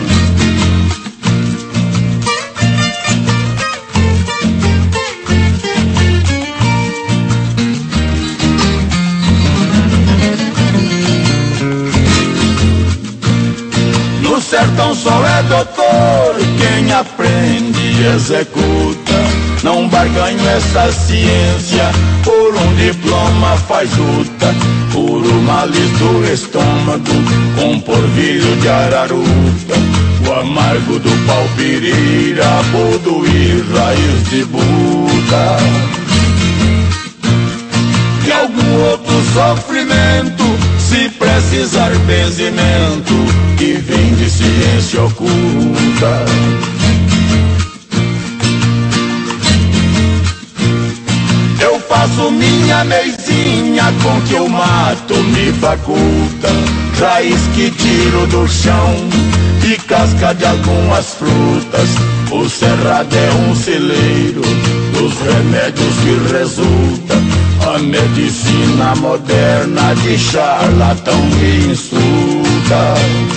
No sertão só é doutor quem aprende e executa. Não barganho essa ciência, por um diploma faz luta, por uma lis do estômago, com porvilho de araruta, o amargo do pau-pirira, budo raiz de buta. E algum outro sofrimento, se precisar benzimento, que vem de ciência oculta. Eu faço minha meizinha com que eu mato me faculta, raiz que tiro do chão e casca de algumas frutas. O cerrado é um celeiro dos remédios que resulta a medicina moderna de charlatão me insulta.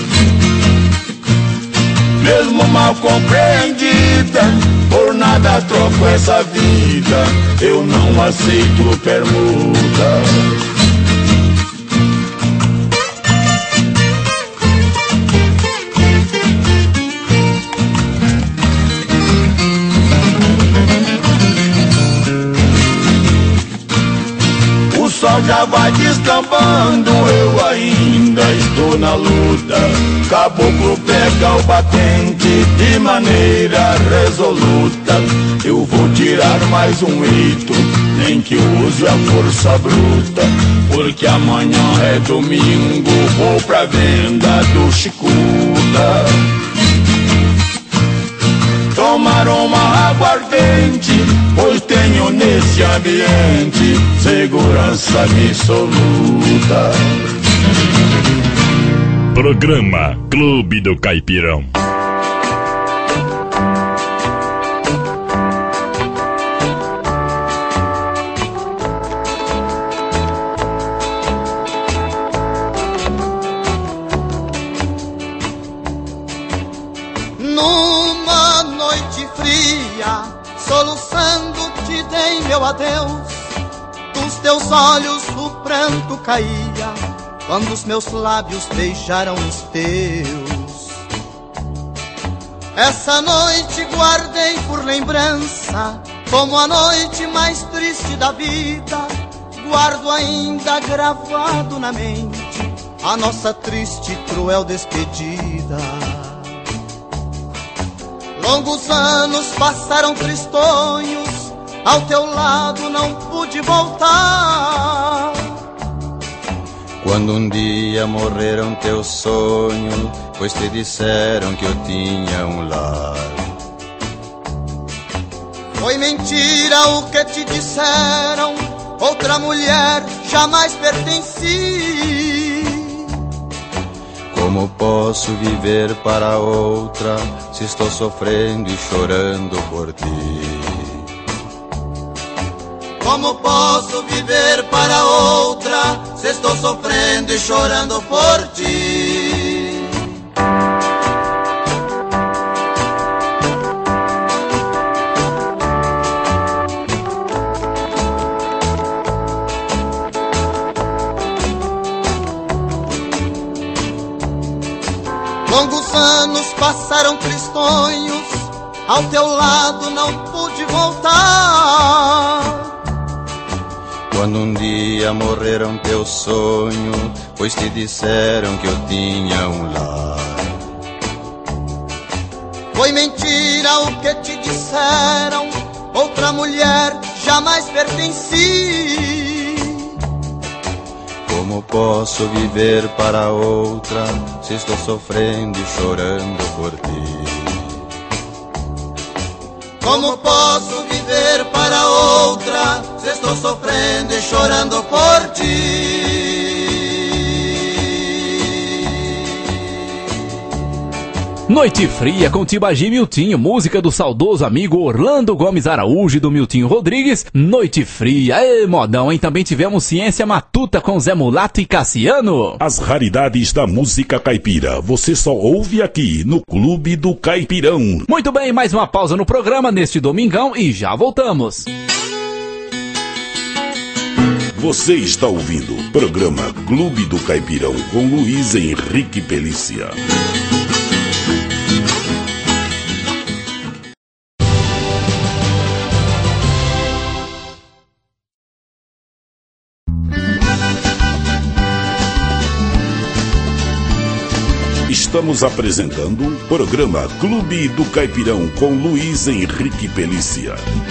Mesmo mal compreendida, por nada troco essa vida, eu não aceito permuta. O sol já vai descambando, eu ainda estou na luta. Caboclo pega o batente de maneira resoluta. Eu vou tirar mais um hito, nem que use a força bruta, porque amanhã é domingo, vou pra venda do Chicuta. Tomar uma aguardente, pois tenho nesse ambiente segurança absoluta. Programa Clube do Caipirão. Numa noite fria, soluçando te dei meu adeus. Dos teus olhos o pranto caía quando os meus lábios beijaram os teus. Essa noite guardei por lembrança, como a noite mais triste da vida. Guardo ainda gravado na mente a nossa triste e cruel despedida. Longos anos passaram tristonhos, ao teu lado não pude voltar. Quando um dia morreram teus sonhos, pois te disseram que eu tinha um lar. Foi mentira o que te disseram, outra mulher jamais pertenci. Como posso viver para outra, se estou sofrendo e chorando por ti? Como posso viver para outra, se estou sofrendo e chorando por ti? Longos anos passaram tristonhos, ao teu lado não pude voltar. Quando um dia morreram teus sonhos, pois te disseram que eu tinha um lar. Foi mentira o que te disseram, outra mulher jamais pertenci. Como posso viver para outra, se estou sofrendo e chorando por ti? Como posso viver para outra, se estou sofrendo e chorando por ti? Noite Fria com Tibagi e Miltinho, música do saudoso amigo Orlando Gomes Araújo e do Miltinho Rodrigues. Noite Fria, ê modão, hein? Também tivemos Ciência Matuta com Zé Mulato e Cassiano. As raridades da música caipira, você só ouve aqui no Clube do Caipirão. Muito bem, mais uma pausa no programa neste domingão e já voltamos. Você está ouvindo o programa Clube do Caipirão com Luiz Henrique Pelícia. Estamos apresentando o programa Clube do Caipirão com Luiz Henrique Pelícia.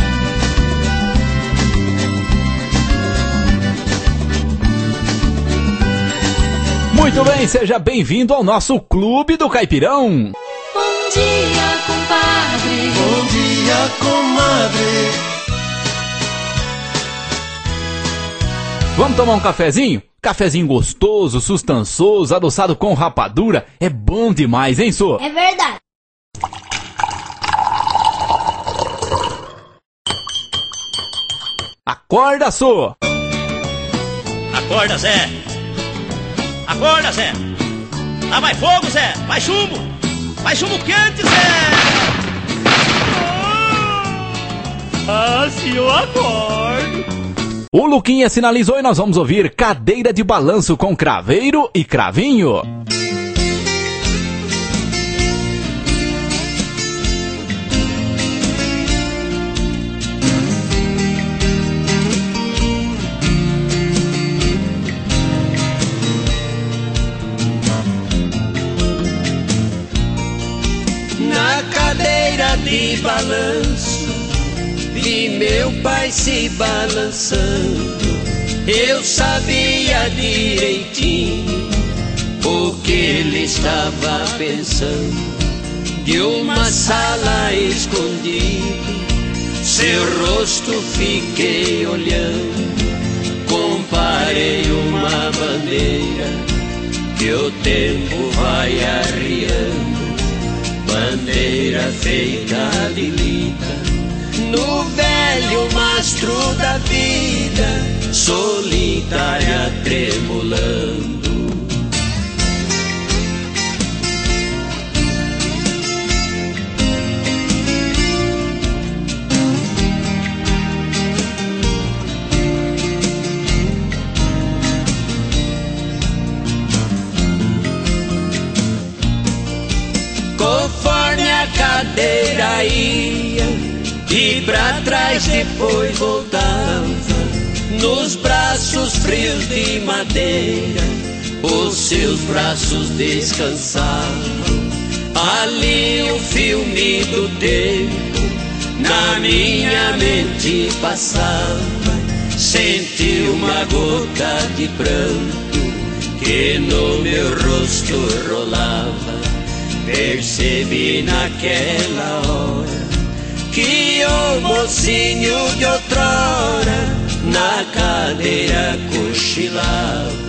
Muito bem, seja bem-vindo ao nosso Clube do Caipirão. Bom dia, compadre. Bom dia, comadre. Vamos tomar um cafezinho? Cafezinho gostoso, sustançoso, adoçado com rapadura. É bom demais, hein, Sô? É verdade. Acorda, Sô! Acorda, Zé! Acorda, Zé! Lá vai fogo, Zé! Vai chumbo! Vai chumbo quente, Zé! Ah, se eu acordo! O Luquinha sinalizou e nós vamos ouvir Cadeira de Balanço com Craveiro e Cravinho. Na cadeira de balanço vi meu pai se balançando. Eu sabia direitinho o que ele estava pensando. De uma sala escondido, seu rosto fiquei olhando. Comparei uma bandeira que o tempo vai arriando. Bandeira feita de lida, no velho mastro da vida, solitária tremulando. Conforme a cadeira ia e pra trás depois voltava, nos braços frios de madeira os seus braços descansavam. Ali o filme do tempo na minha mente passava. Senti uma gota de pranto que no meu rosto rolava. Percebi naquela hora que o mocinho de outrora na cadeira cochilava.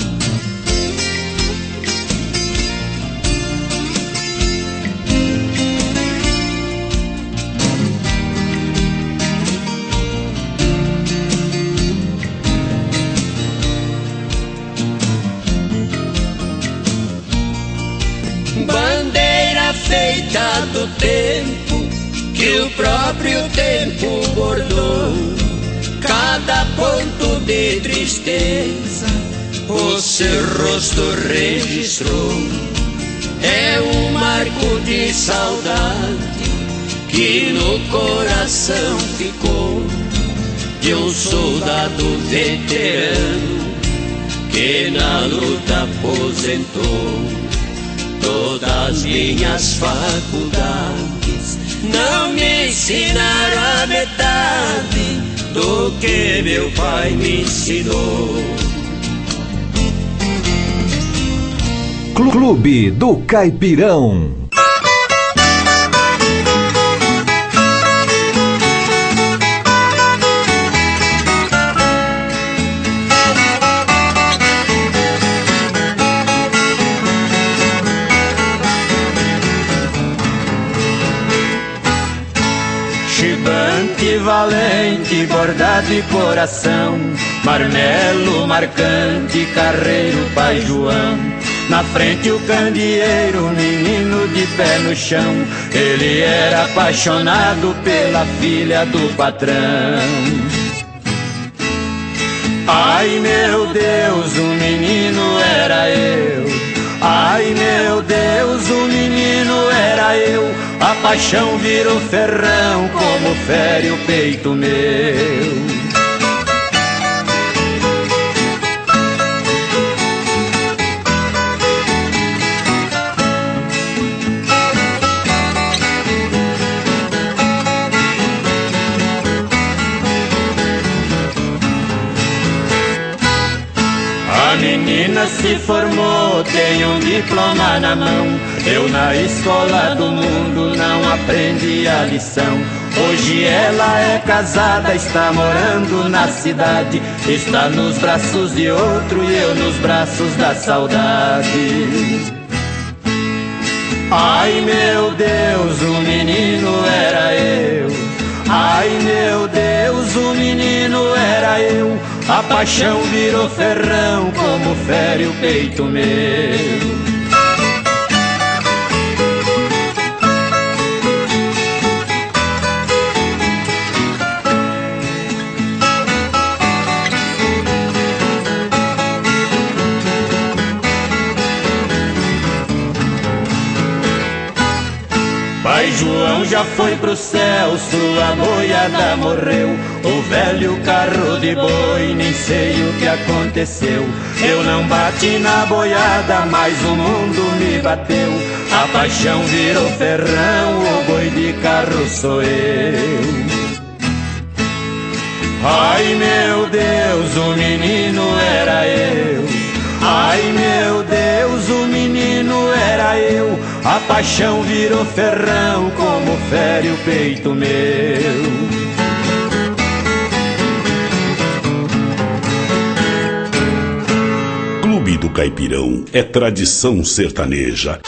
Bandeira feita do tempo que o próprio tempo bordou. Cada ponto de tristeza o seu rosto registrou. É um marco de saudade que no coração ficou, de um soldado veterano que na luta aposentou. Todas minhas faculdades não me ensinaram a metade do que meu pai me ensinou. Clube do Caipirão. frente, bordado e coração, marmelo marcante, carreiro, pai João. Na frente o candeeiro, menino de pé no chão, ele era apaixonado pela filha do patrão. Ai meu Deus, o menino era eu. Ai meu Deus, o menino era eu. A paixão virou ferrão, como fere o peito meu. A menina se formou, tem um diploma na mão. Eu na escola do mundo não aprendi a lição. Hoje ela é casada, está morando na cidade, está nos braços de outro e eu nos braços da saudade. Ai meu Deus, o menino era eu. Ai meu Deus, o menino era eu. A paixão virou ferrão, como fere o peito meu. Pai João já foi pro céu, sua boiada morreu. O velho carro de boi, nem sei o que aconteceu. Eu não bati na boiada, mas o mundo me bateu. A paixão virou ferrão, o boi de carro sou eu. Ai meu Deus, o menino era eu. Ai meu Deus, o menino era eu. A paixão virou ferrão, como fere o peito meu. Clube do Caipirão é tradição sertaneja.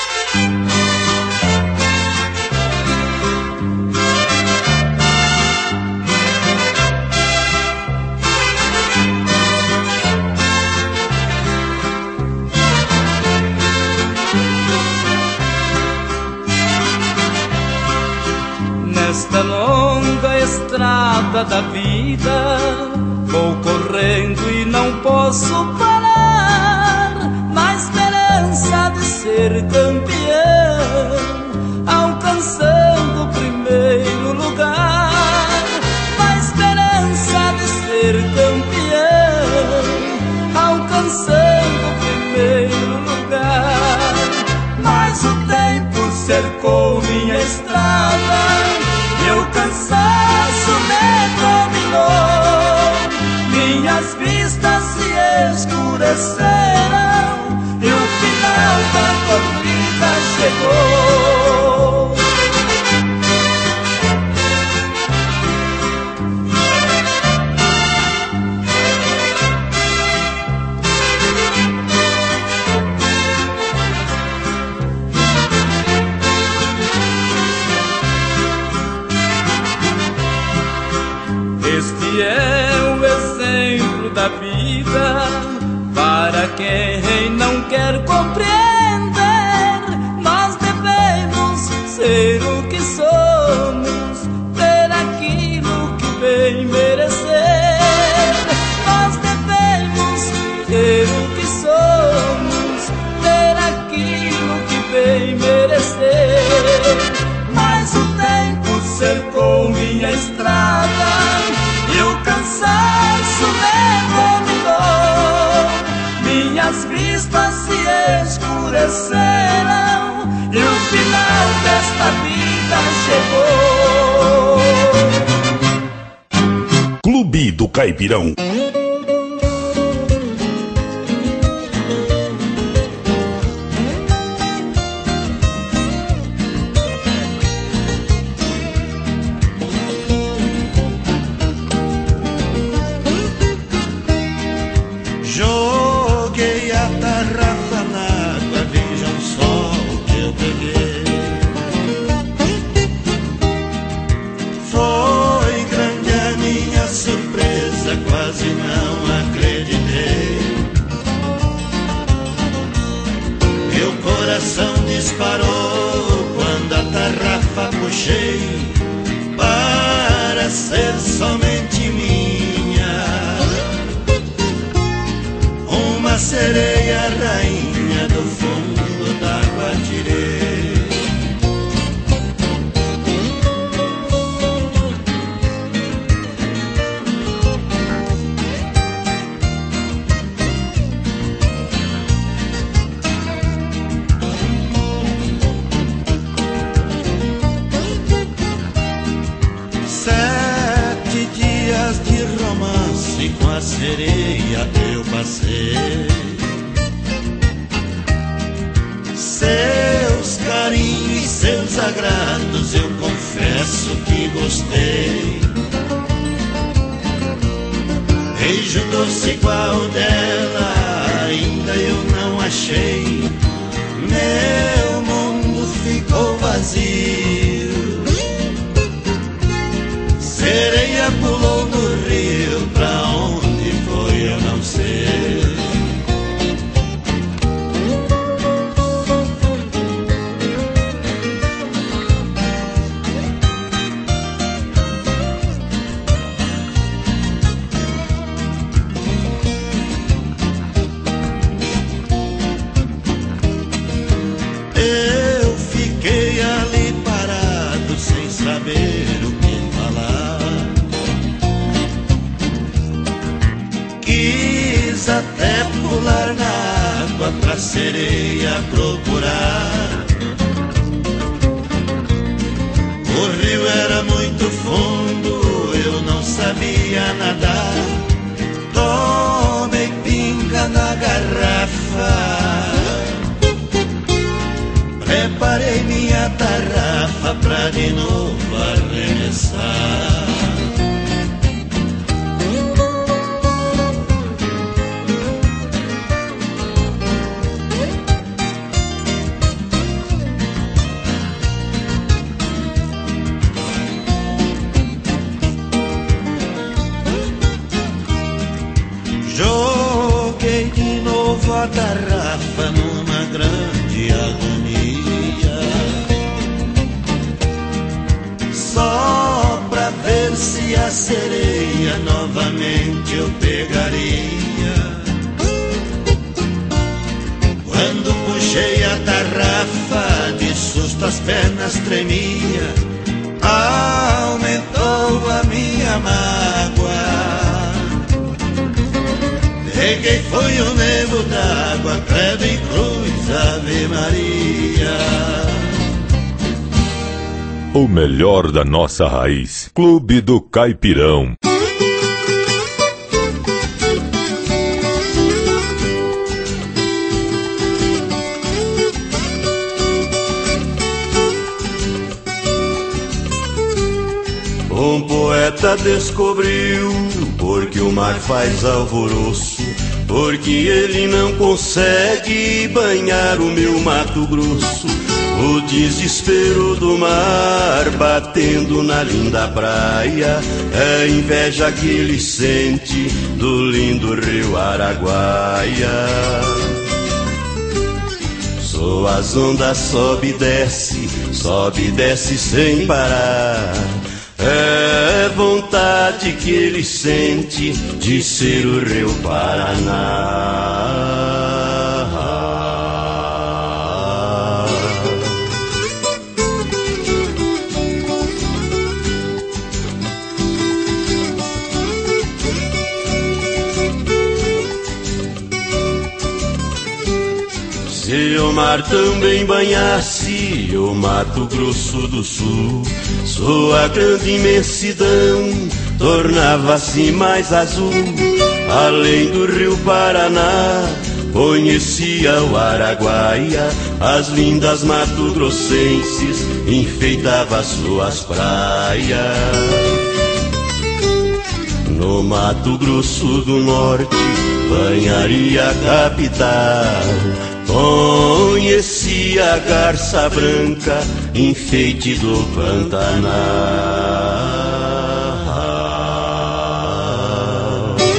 Nesta longa estrada da vida, vou correndo e não posso parar, na esperança de ser campeão, alcançando o primeiro lugar. Na esperança de ser campeão, alcançando o primeiro lugar. Mas o tempo cercou minha estrada, meu cansaço me dominou, minhas vistas se escureceram e o final da corrida chegou. Este é o exemplo da vida para quem não quer compreender. Nós devemos ser o que somos, ter aquilo que bem merecer. Nós devemos ser o que somos, ter aquilo que bem merecer. Mas o tempo cercou minha estrada e o cansaço me dominou, minhas vistas se escureceram e o final desta vida chegou. Clube do Caipirão. Foi grande a quase não acreditei. Meu coração disparou quando a tarrafa puxei para ser somente minha. Uma sereia rainha do fundo d'água tirei. Sete dias de romance com a sereia eu passei. Seus carinhos e seus agrados eu confesso que gostei. Beijo doce igual dela ainda eu não achei. Meu mundo ficou vazio. Sereia pulou no rio, pra onde foi eu não sei. Eu fiquei ali parado sem saber o que falar. Quis até pular na água pra sereia procurar. O rio era muito fundo, eu não sabia nadar. Tomei pinga na garrafa. Preparei minha tarrafa pra de novo arremessar. Joguei de novo a tarrafa numa grande agonia, só pra ver se a sereia novamente eu pegaria. Quando puxei a tarrafa, de susto as pernas tremia. Aumentou a minha mágoa. Peguei foi o nego d'água, credo e cruz, Ave Maria. O melhor da nossa raiz. Clube do Caipirão. Um poeta descobriu porque o mar faz alvoroço, porque ele não consegue banhar o meu Mato Grosso. O desespero do mar batendo na linda praia é a inveja que ele sente do lindo rio Araguaia. Só as ondas sobe e desce, sobe e desce sem parar. É vontade que ele sente de ser o rio Paraná. Se o mar também banhasse o Mato Grosso do Sul, sua grande imensidão tornava-se mais azul. Além do rio Paraná, conhecia o Araguaia, as lindas mato-grossenses enfeitava suas praias. No Mato Grosso do Norte, banharia a capital, conhecia a garça branca, enfeite do Pantanal.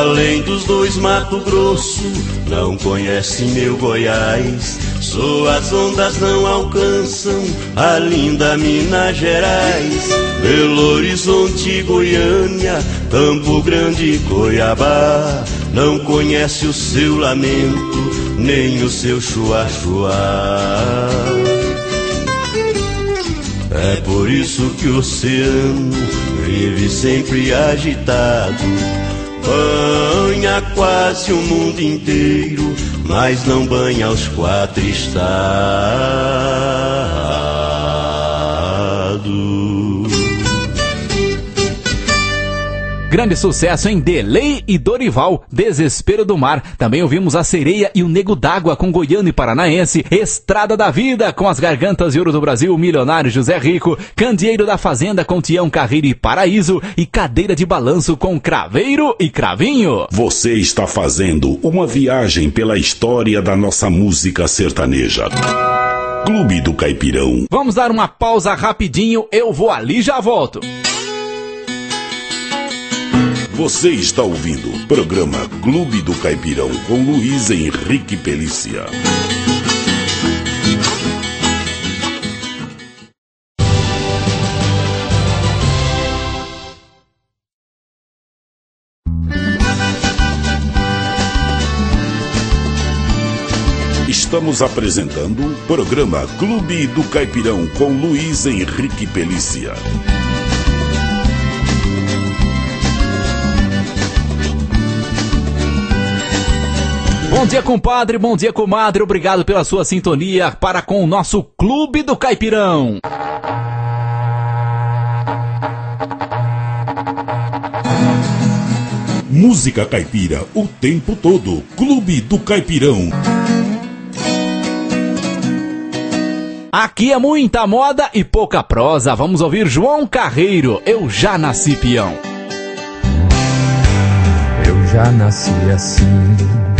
Além dos dois Mato Grosso, não conhece meu Goiás. Suas ondas não alcançam a linda Minas Gerais. Belo Horizonte, Goiânia, Campo Grande, Cuiabá, não conhece o seu lamento, nem o seu chuá-chuá. É por isso que o oceano vive sempre agitado. Banha quase o mundo inteiro, mas não banha os quatro estados. Grande sucesso em Delay e Dorival, Desespero do Mar. Também ouvimos A Sereia e o Nego d'Água com Goiano e Paranaense, Estrada da Vida com As Gargantas de Ouro do Brasil, Milionário José Rico, Candeeiro da Fazenda com Tião Carreiro e Paraíso e Cadeira de Balanço com Craveiro e Cravinho. Você está fazendo uma viagem pela história da nossa música sertaneja. Clube do Caipirão. Vamos dar uma pausa rapidinho, eu vou ali e já volto. Você está ouvindo o programa Clube do Caipirão com Luiz Henrique Pelícia. Estamos apresentando o programa Clube do Caipirão com Luiz Henrique Pelícia. Bom dia, compadre, bom dia, comadre, obrigado pela sua sintonia para com o nosso Clube do Caipirão. Música caipira o tempo todo, Clube do Caipirão. Aqui é muita moda e pouca prosa, vamos ouvir João Carreiro, Eu Já Nasci Peão. Eu já nasci assim,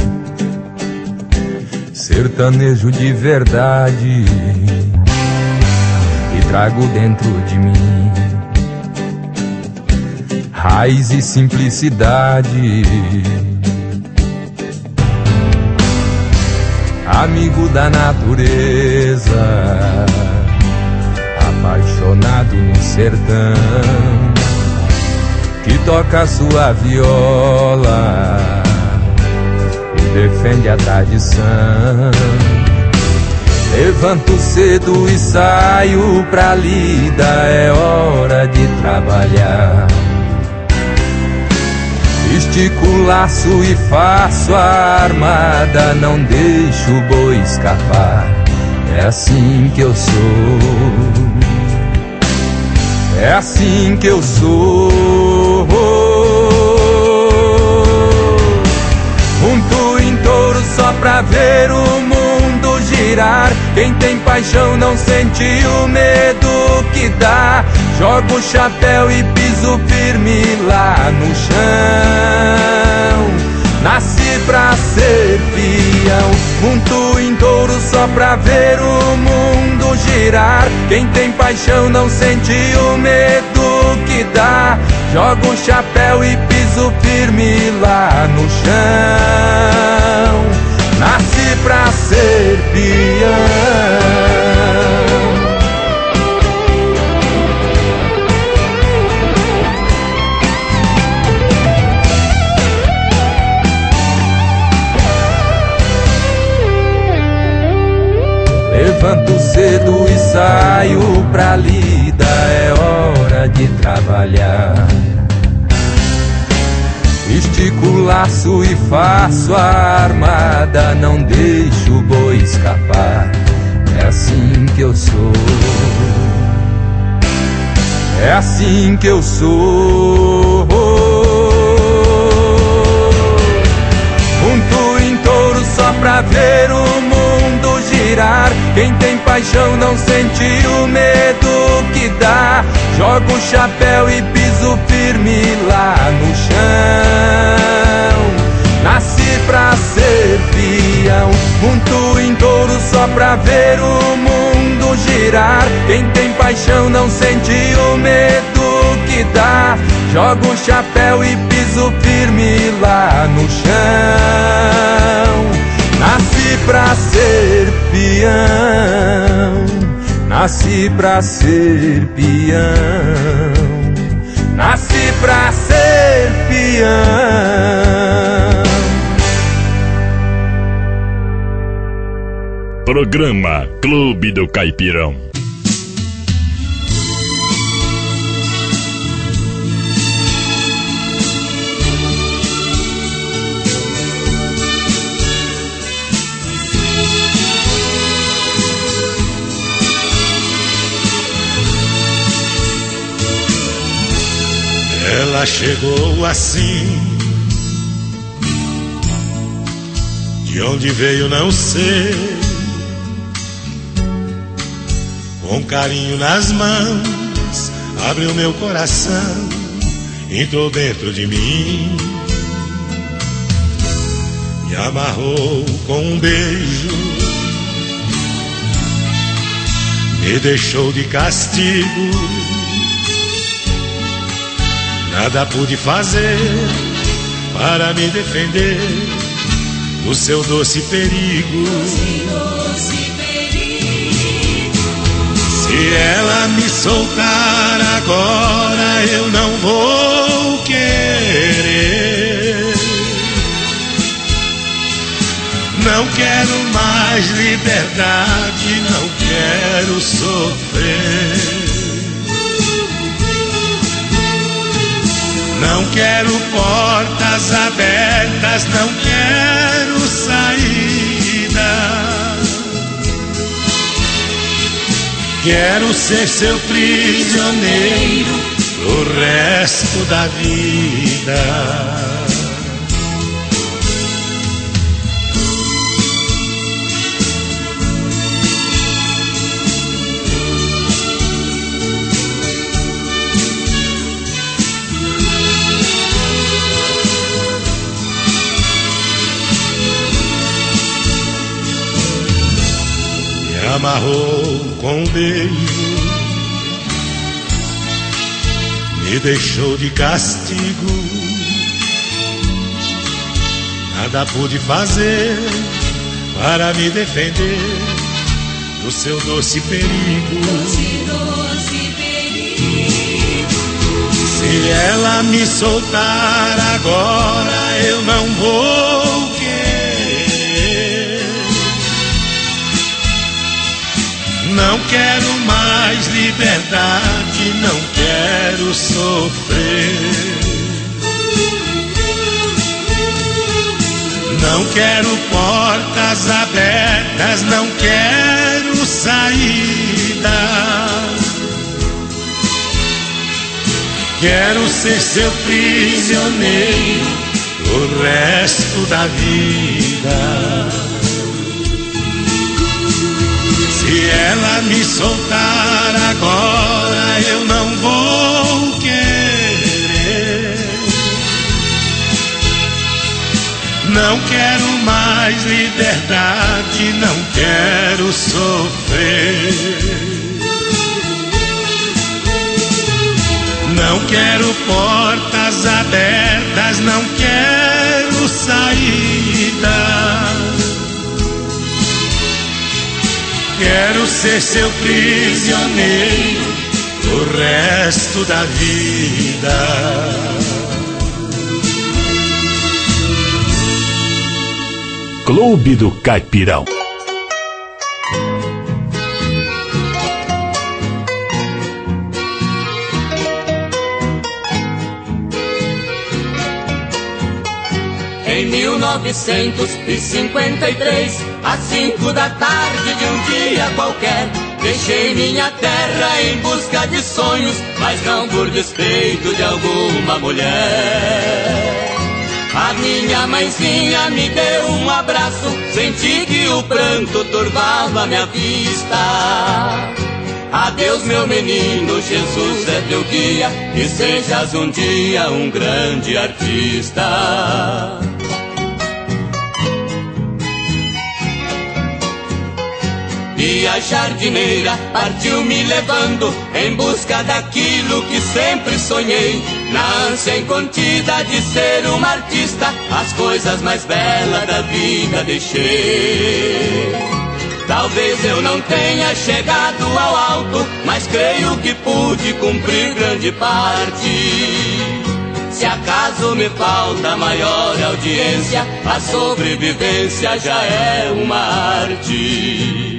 sertanejo de verdade, e trago dentro de mim raiz e simplicidade. Amigo da natureza, apaixonado no sertão, que toca sua viola defende a tradição. Levanto cedo e saio pra lida, é hora de trabalhar. Estico o laço e faço a armada, não deixo o boi escapar. É assim que eu sou, é assim que eu sou. Só pra ver o mundo girar. Quem tem paixão não sente o medo que dá. Jogo o chapéu e piso firme lá no chão. Nasci pra ser peão, monto em touro só pra ver o mundo girar. Quem tem paixão não sente o medo que dá. Jogo o chapéu e piso firme lá no chão. Nasci pra ser peão. Levanto cedo e saio pra lida, é hora de trabalhar. Estico o laço e faço a armada, não deixo o boi escapar. É assim que eu sou, é assim que eu sou. Monto em touro só pra ver o mundo girar. Quem tem paixão não sente o medo que dá. Jogo o chapéu e piso firme lá no chão. Nasci pra ser peão, monto em touro só pra ver o mundo girar. Quem tem paixão não sente o medo que dá. Jogo o chapéu e piso firme firme lá no chão. Nasci pra ser peão, nasci pra ser peão, nasci pra ser peão. Programa Clube do Caipirão. Ela chegou assim, de onde veio não sei, com carinho nas mãos, abriu meu coração, entrou dentro de mim, me amarrou com um beijo, me deixou de castigo. Nada pude fazer para me defender do seu doce perigo. Se ela me soltar agora, eu não vou querer. Não quero mais liberdade, não quero sofrer. Não quero portas abertas, não quero saída. Quero ser seu prisioneiro pro resto da vida. Amarrou com um beijo, me deixou de castigo. Nada pude fazer para me defender do seu doce perigo. Doce, doce perigo. Se ela me soltar agora, eu não vou querer. Não quero mais liberdade, não quero sofrer. Não quero portas abertas, não quero saída. Quero ser seu prisioneiro o resto da vida. Se ela me soltar agora, eu não vou querer. Não quero mais liberdade, não quero sofrer. Não quero portas abertas, não quero saída. Quero ser seu prisioneiro o resto da vida. Clube do Caipirão. Em mil novecentos e cinquenta e três, às cinco da tarde de um dia qualquer, deixei minha terra em busca de sonhos, mas não por despeito de alguma mulher. A minha mãezinha me deu um abraço, senti que o pranto turvava minha vista. Adeus, meu menino, Jesus é teu guia, e sejas um dia um grande artista. E a jardineira partiu me levando em busca daquilo que sempre sonhei. Na ânsia incontida de ser uma artista, as coisas mais belas da vida deixei. Talvez eu não tenha chegado ao alto, mas creio que pude cumprir grande parte. Se acaso me falta maior audiência, a sobrevivência já é uma arte.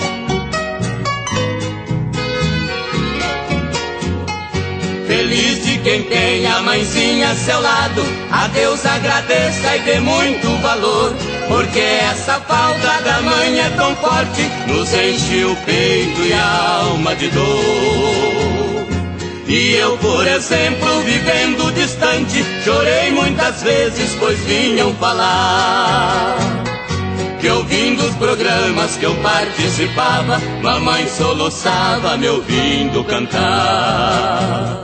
Feliz de quem tem a mãezinha a seu lado, a Deus agradeça e dê muito valor, porque essa falta da mãe é tão forte, nos enche o peito e a alma de dor. E eu, por exemplo, vivendo distante, chorei muitas vezes, pois vinham falar que ouvindo os programas que eu participava, mamãe soluçava me ouvindo cantar.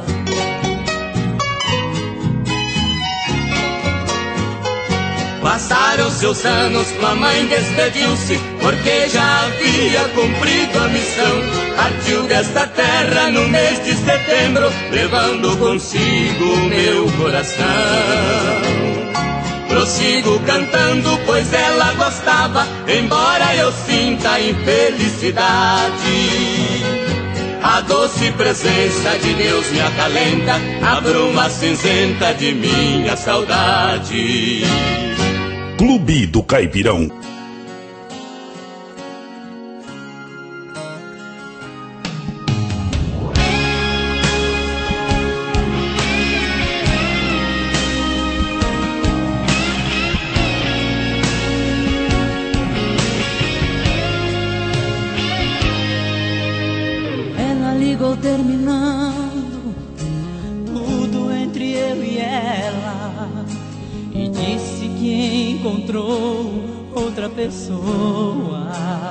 Passaram seus anos, mamãe despediu-se, porque já havia cumprido a missão. Partiu desta terra no mês de setembro, levando consigo o meu coração. Prossigo cantando, pois ela gostava, embora eu sinta infelicidade. A doce presença de Deus me acalenta, a bruma cinzenta de minha saudade. Clube do Caipirão. Ela ligou terminando tudo entre eu e ela e disse que encontrou outra pessoa.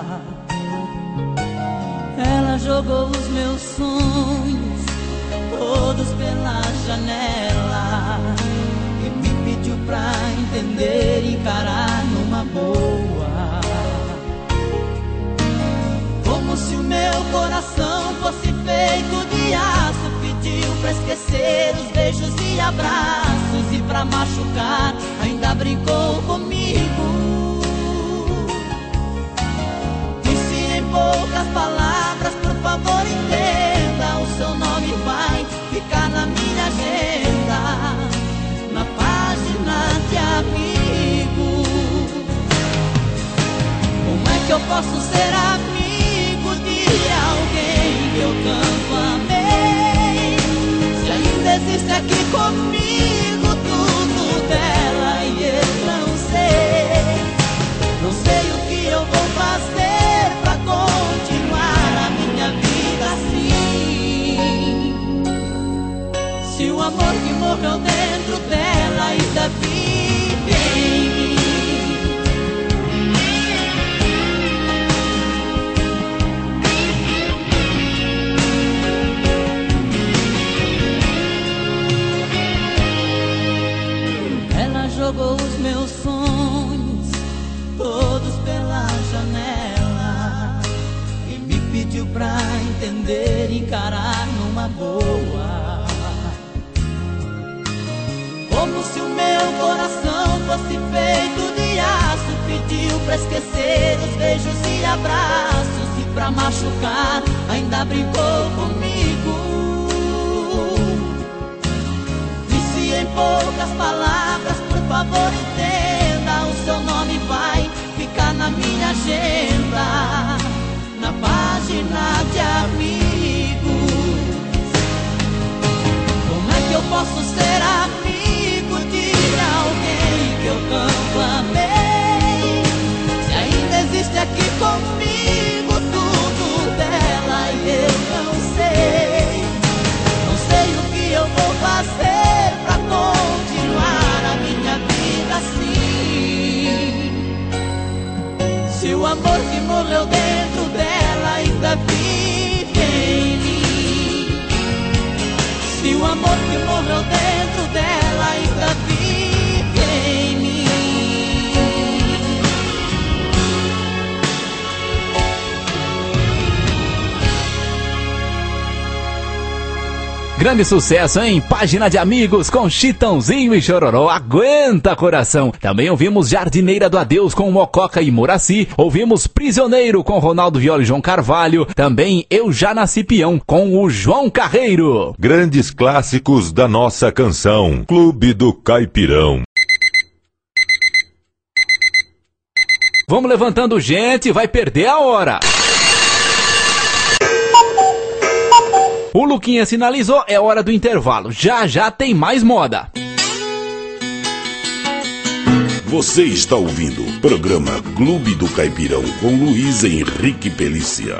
Ela jogou os meus sonhos todos pela janela e me pediu pra entender e encarar numa boa. Como se o meu coração fosse feito de aço, pediu pra esquecer os beijos e abraços, e pra machucar ainda brincou comigo. Disse em poucas palavras, por favor entenda, o seu nome vai ficar na minha agenda, na página de amigo. Como é que eu posso ser amigo de alguém que eu tanto amei, se ainda existe aqui comigo tudo dela e eu não sei? Não sei o que eu vou fazer pra continuar a minha vida assim, se o amor que morreu dentro dela ainda vive em mim. Jogou os meus sonhos todos pela janela e me pediu pra entender e encarar numa boa. Como se o meu coração fosse feito de aço, pediu pra esquecer os beijos e abraços, e pra machucar ainda brincou comigo. Disse em poucas palavras, por favor entenda, o seu nome vai ficar na minha agenda, na página de amigos. Como é que eu posso ser amigo de alguém que eu tanto amei, se ainda existe aqui comigo tudo dela e eu não sei? Não sei o que eu vou fazer pra continuar a minha vida assim, se o amor que morreu dentro dela ainda vive em mim, se o amor que morreu dentro dela ainda vive em mim. Grande sucesso, hein? Página de Amigos com Chitãozinho e Chororó, Aguenta Coração. Também ouvimos Jardineira do Adeus com Mococa e Moraci. Ouvimos Prisioneiro com Ronaldo Viola e João Carvalho. Também Eu Já Nasci Peão com o João Carreiro. Grandes clássicos da nossa canção. Clube do Caipirão. Vamos levantando, gente, vai perder a hora. O Luquinha sinalizou, é hora do intervalo. Já já tem mais moda. Você está ouvindo o programa Clube do Caipirão com Luiz Henrique Pelícia.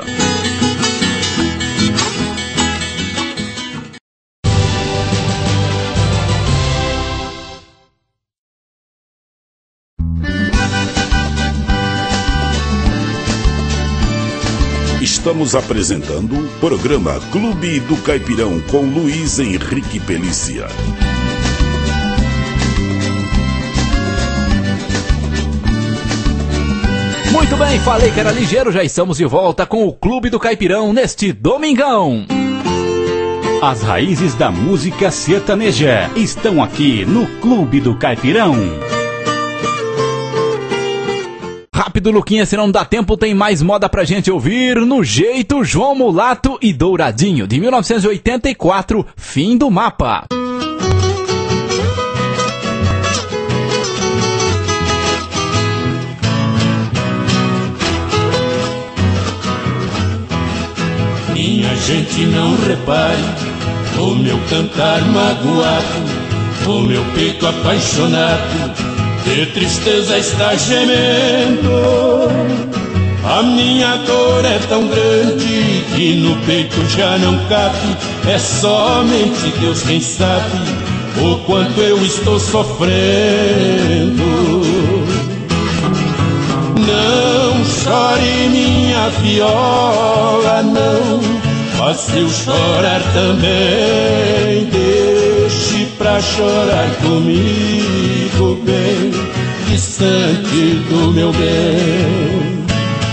Estamos apresentando o programa Clube do Caipirão com Luiz Henrique Pelícia. Muito bem, falei que era ligeiro, já estamos de volta com o Clube do Caipirão neste domingão. As raízes da música sertaneja estão aqui no Clube do Caipirão. Rápido, Luquinha, se não dá tempo, tem mais moda pra gente ouvir. No Jeito, João Mulato e Douradinho, de mil novecentos e oitenta e quatro, Fim do Mapa. Minha gente, não repare o meu cantar magoado, o meu peito apaixonado de tristeza está gemendo. A minha dor é tão grande que no peito já não cabe. É somente Deus quem sabe o quanto eu estou sofrendo. Não chore minha viola, não, faça eu chorar também. Deixe pra chorar comigo bem distante do meu bem.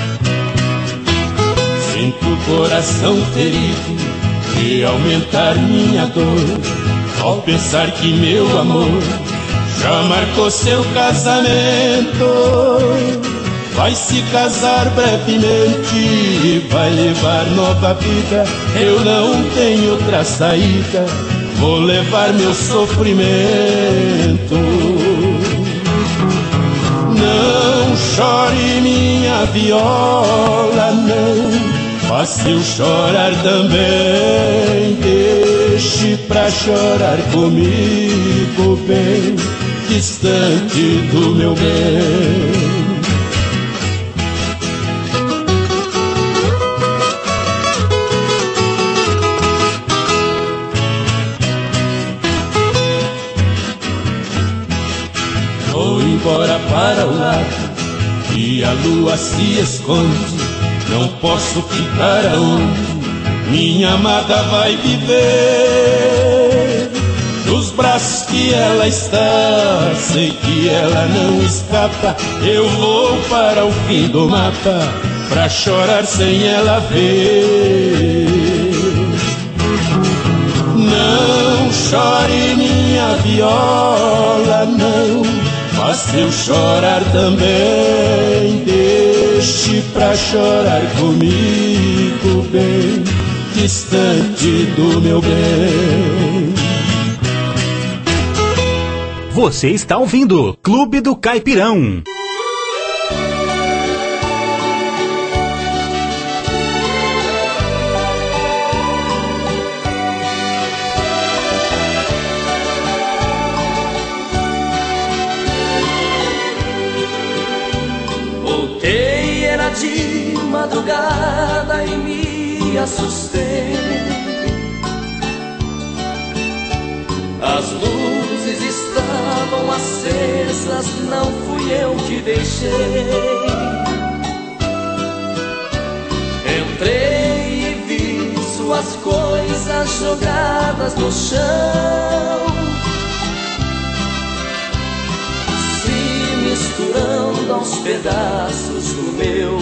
Sinto o coração ferido de aumentar minha dor ao pensar que meu amor já marcou seu casamento. Vai se casar brevemente e vai levar nova vida. Eu não tenho outra saída, vou levar meu sofrimento. Não chore minha viola, não, faça eu chorar também. Deixe pra chorar comigo bem distante do meu bem. Embora para o lado e a lua se esconde, não posso ficar aonde minha amada vai viver. Dos braços que ela está, sei que ela não escapa. Eu vou para o fim do mapa pra chorar sem ela ver. Não chore minha viola, não, faça eu chorar também. Deixe pra chorar comigo bem distante do meu bem. Você está ouvindo Clube do Caipirão. De madrugada e me assustei. As luzes estavam acesas, não fui eu que deixei. Entrei e vi suas coisas jogadas no chão, misturando aos pedaços do meu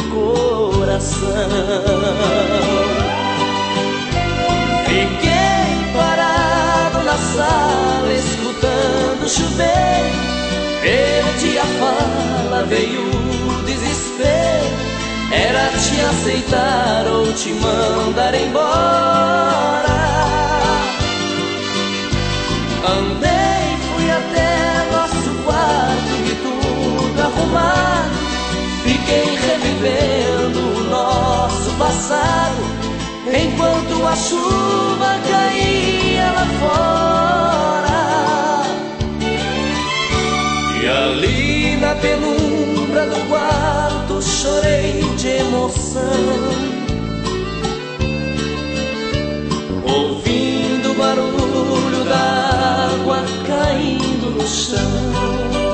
coração. Fiquei parado sala escutando chover. Perdi a fala, veio o desespero. Era te aceitar ou te mandar embora. Andei, fui até nosso quarto, vi tudo arrumado. Fiquei revivendo o nosso passado, enquanto a chuva caía lá fora. E ali na penumbra do quarto chorei de emoção, ouvindo o barulho da água caindo no chão.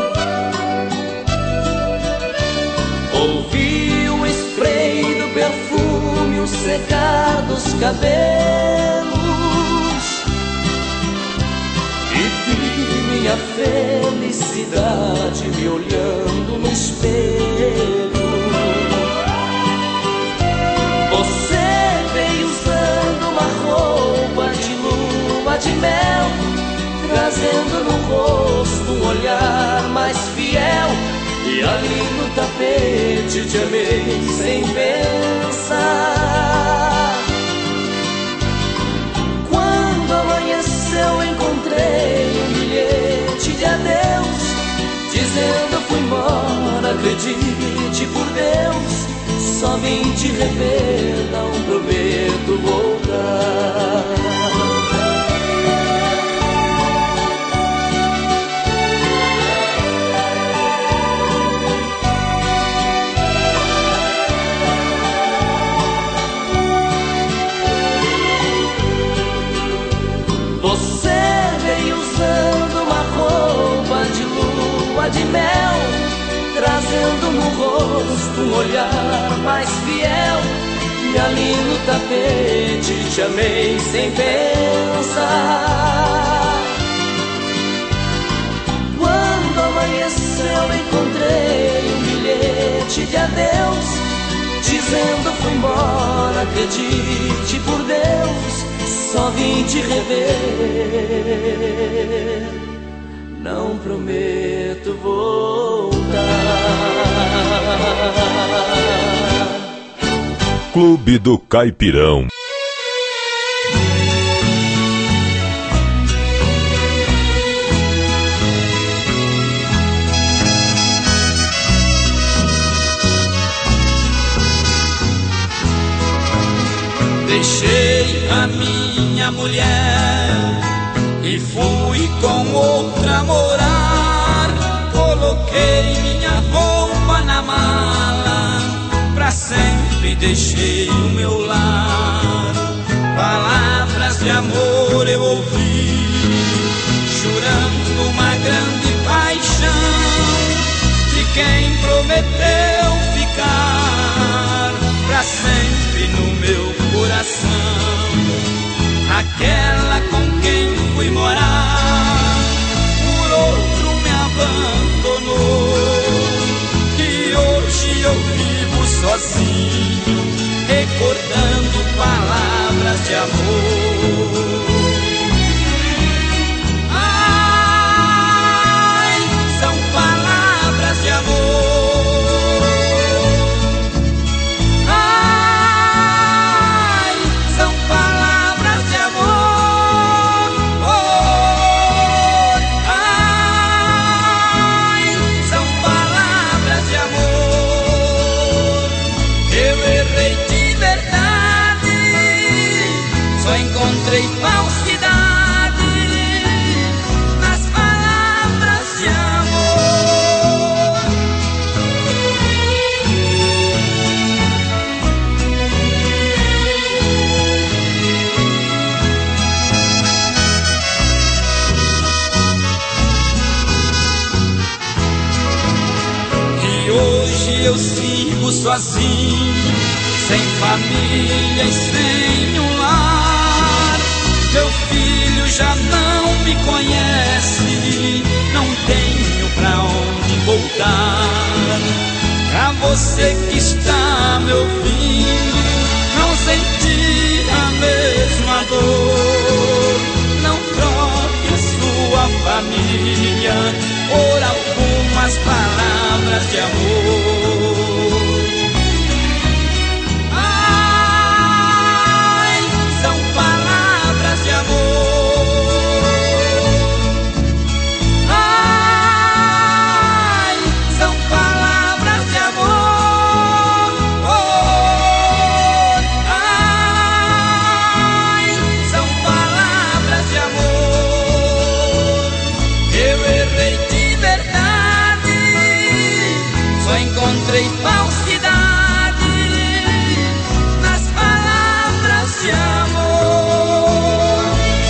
Ouvi o spray do perfume, o secar dos cabelos, e vi minha felicidade me olhando no espelho. Você veio usando uma roupa de lua de mel, trazendo no rosto um olhar mais fiel. E ali no tapete te amei sem pensar. Quando amanheceu encontrei um bilhete de adeus, dizendo fui embora, acredite por Deus. Só vim te rever, não prometo voltar. Você veio usando uma roupa de lua de mel, trazendo no rosto um olhar mais fiel. E ali no tapete te amei sem pensar. Quando amanheceu encontrei um bilhete de adeus, dizendo fui embora, acredite por Deus. Só vim te rever, não prometo voltar. Clube do Caipirão. Deixei a minha mulher e fui com outra morar. Coloquei minha roupa na mala, pra sempre deixei o meu lar. Palavras de amor eu ouvi, jurando uma grande paixão, de quem prometeu ficar pra sempre no meu coração. Aquela com quem fui morar, por outro me abandonou, e hoje eu vivo sozinho, recordando palavras de amor. Ai, são palavras de amor. Encontrei falsidade nas palavras de amor. E hoje eu sigo sozinho, sem família e sem um lar. Meu filho já não me conhece, não tenho pra onde voltar. Pra você que está me ouvindo, não senti a mesma dor. Não troque o viúva minha, por algumas palavras de amor. Ai, são palavras de amor. Ai, são palavras de amor. Ai, são palavras de amor. Eu errei de verdade, só encontrei falsidade nas palavras de amor.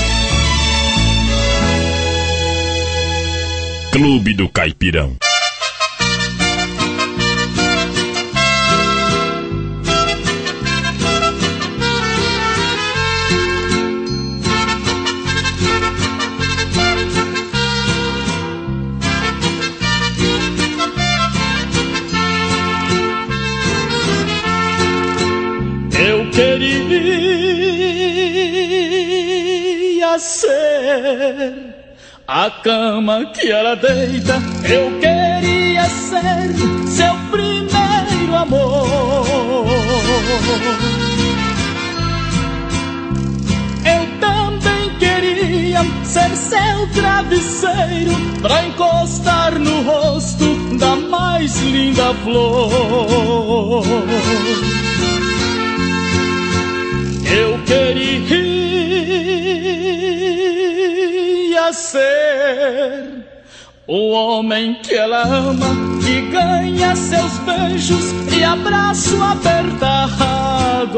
Clube do Caipirão. Eu queria ser a cama que ela deita, eu queria ser seu primeiro amor. Eu também queria ser seu travesseiro pra encostar no rosto da mais linda flor. Eu queria ser o homem que ela ama, que ganha seus beijos e abraço apertado.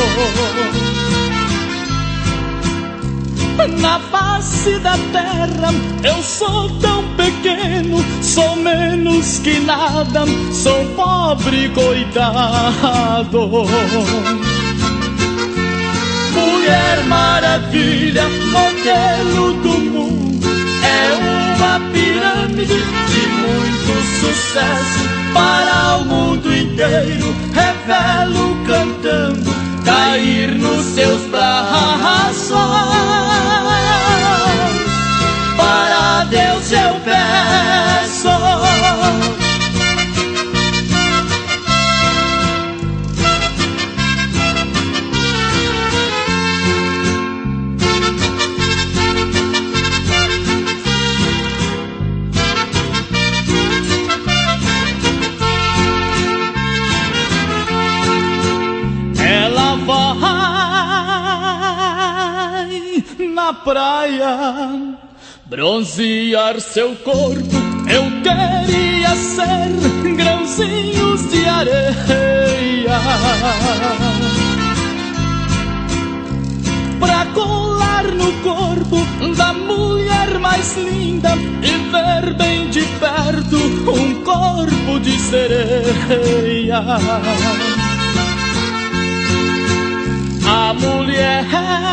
Na face da terra eu sou tão pequeno, sou menos que nada, sou pobre coitado. Mulher Maravilha, modelo do mundo, é uma pirâmide de muito sucesso para o mundo inteiro. Revelo cantando, cair nos seus braços. Para Deus eu peço. Na praia bronzear seu corpo, eu queria ser grãozinhos de areia pra colar no corpo da mulher mais linda e ver bem de perto um corpo de sereia. A mulher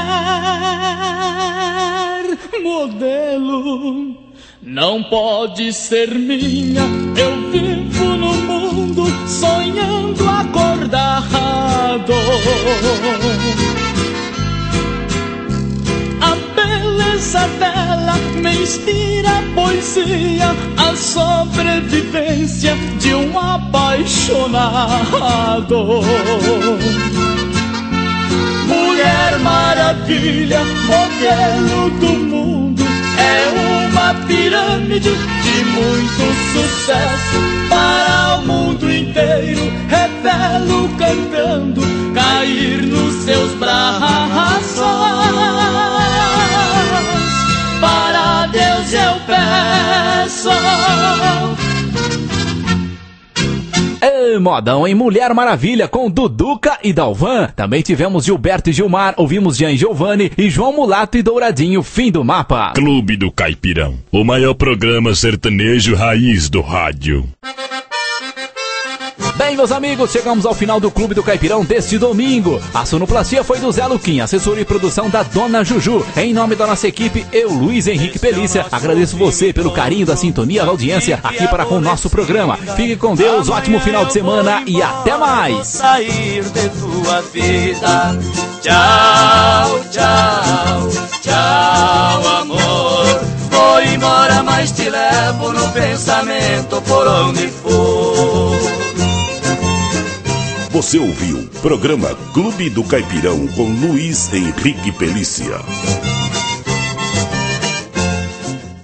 modelo não pode ser minha, eu vivo no mundo sonhando acordado. A beleza dela me inspira poesia, a sobrevivência de um apaixonado. Mulher Maravilha, modelo do mundo, é uma pirâmide de muito sucesso para o mundo inteiro. Revelo cantando, cair nos seus braços. Para Deus eu peço. Ei, modão em Mulher Maravilha com Duduca e Dalvan. Também tivemos Gilberto e Gilmar, ouvimos Jean Giovanni e João Mulato e Douradinho, fim do mapa. Clube do Caipirão, o maior programa sertanejo raiz do rádio. Bem, meus amigos, chegamos ao final do Clube do Caipirão deste domingo. A sonoplastia foi do Zé Luquim, assessoria e produção da Dona Juju. Em nome da nossa equipe, eu, Luiz Henrique Pelícia, agradeço você pelo carinho da sintonia da audiência aqui para com o nosso programa. Fique com Deus, ótimo final de semana e até mais. Sair de tua vida. Tchau, tchau, tchau, amor. Vou embora. mas te levo no pensamento por onde for. Você ouviu programa Clube do Caipirão com Luiz Henrique Pelícia.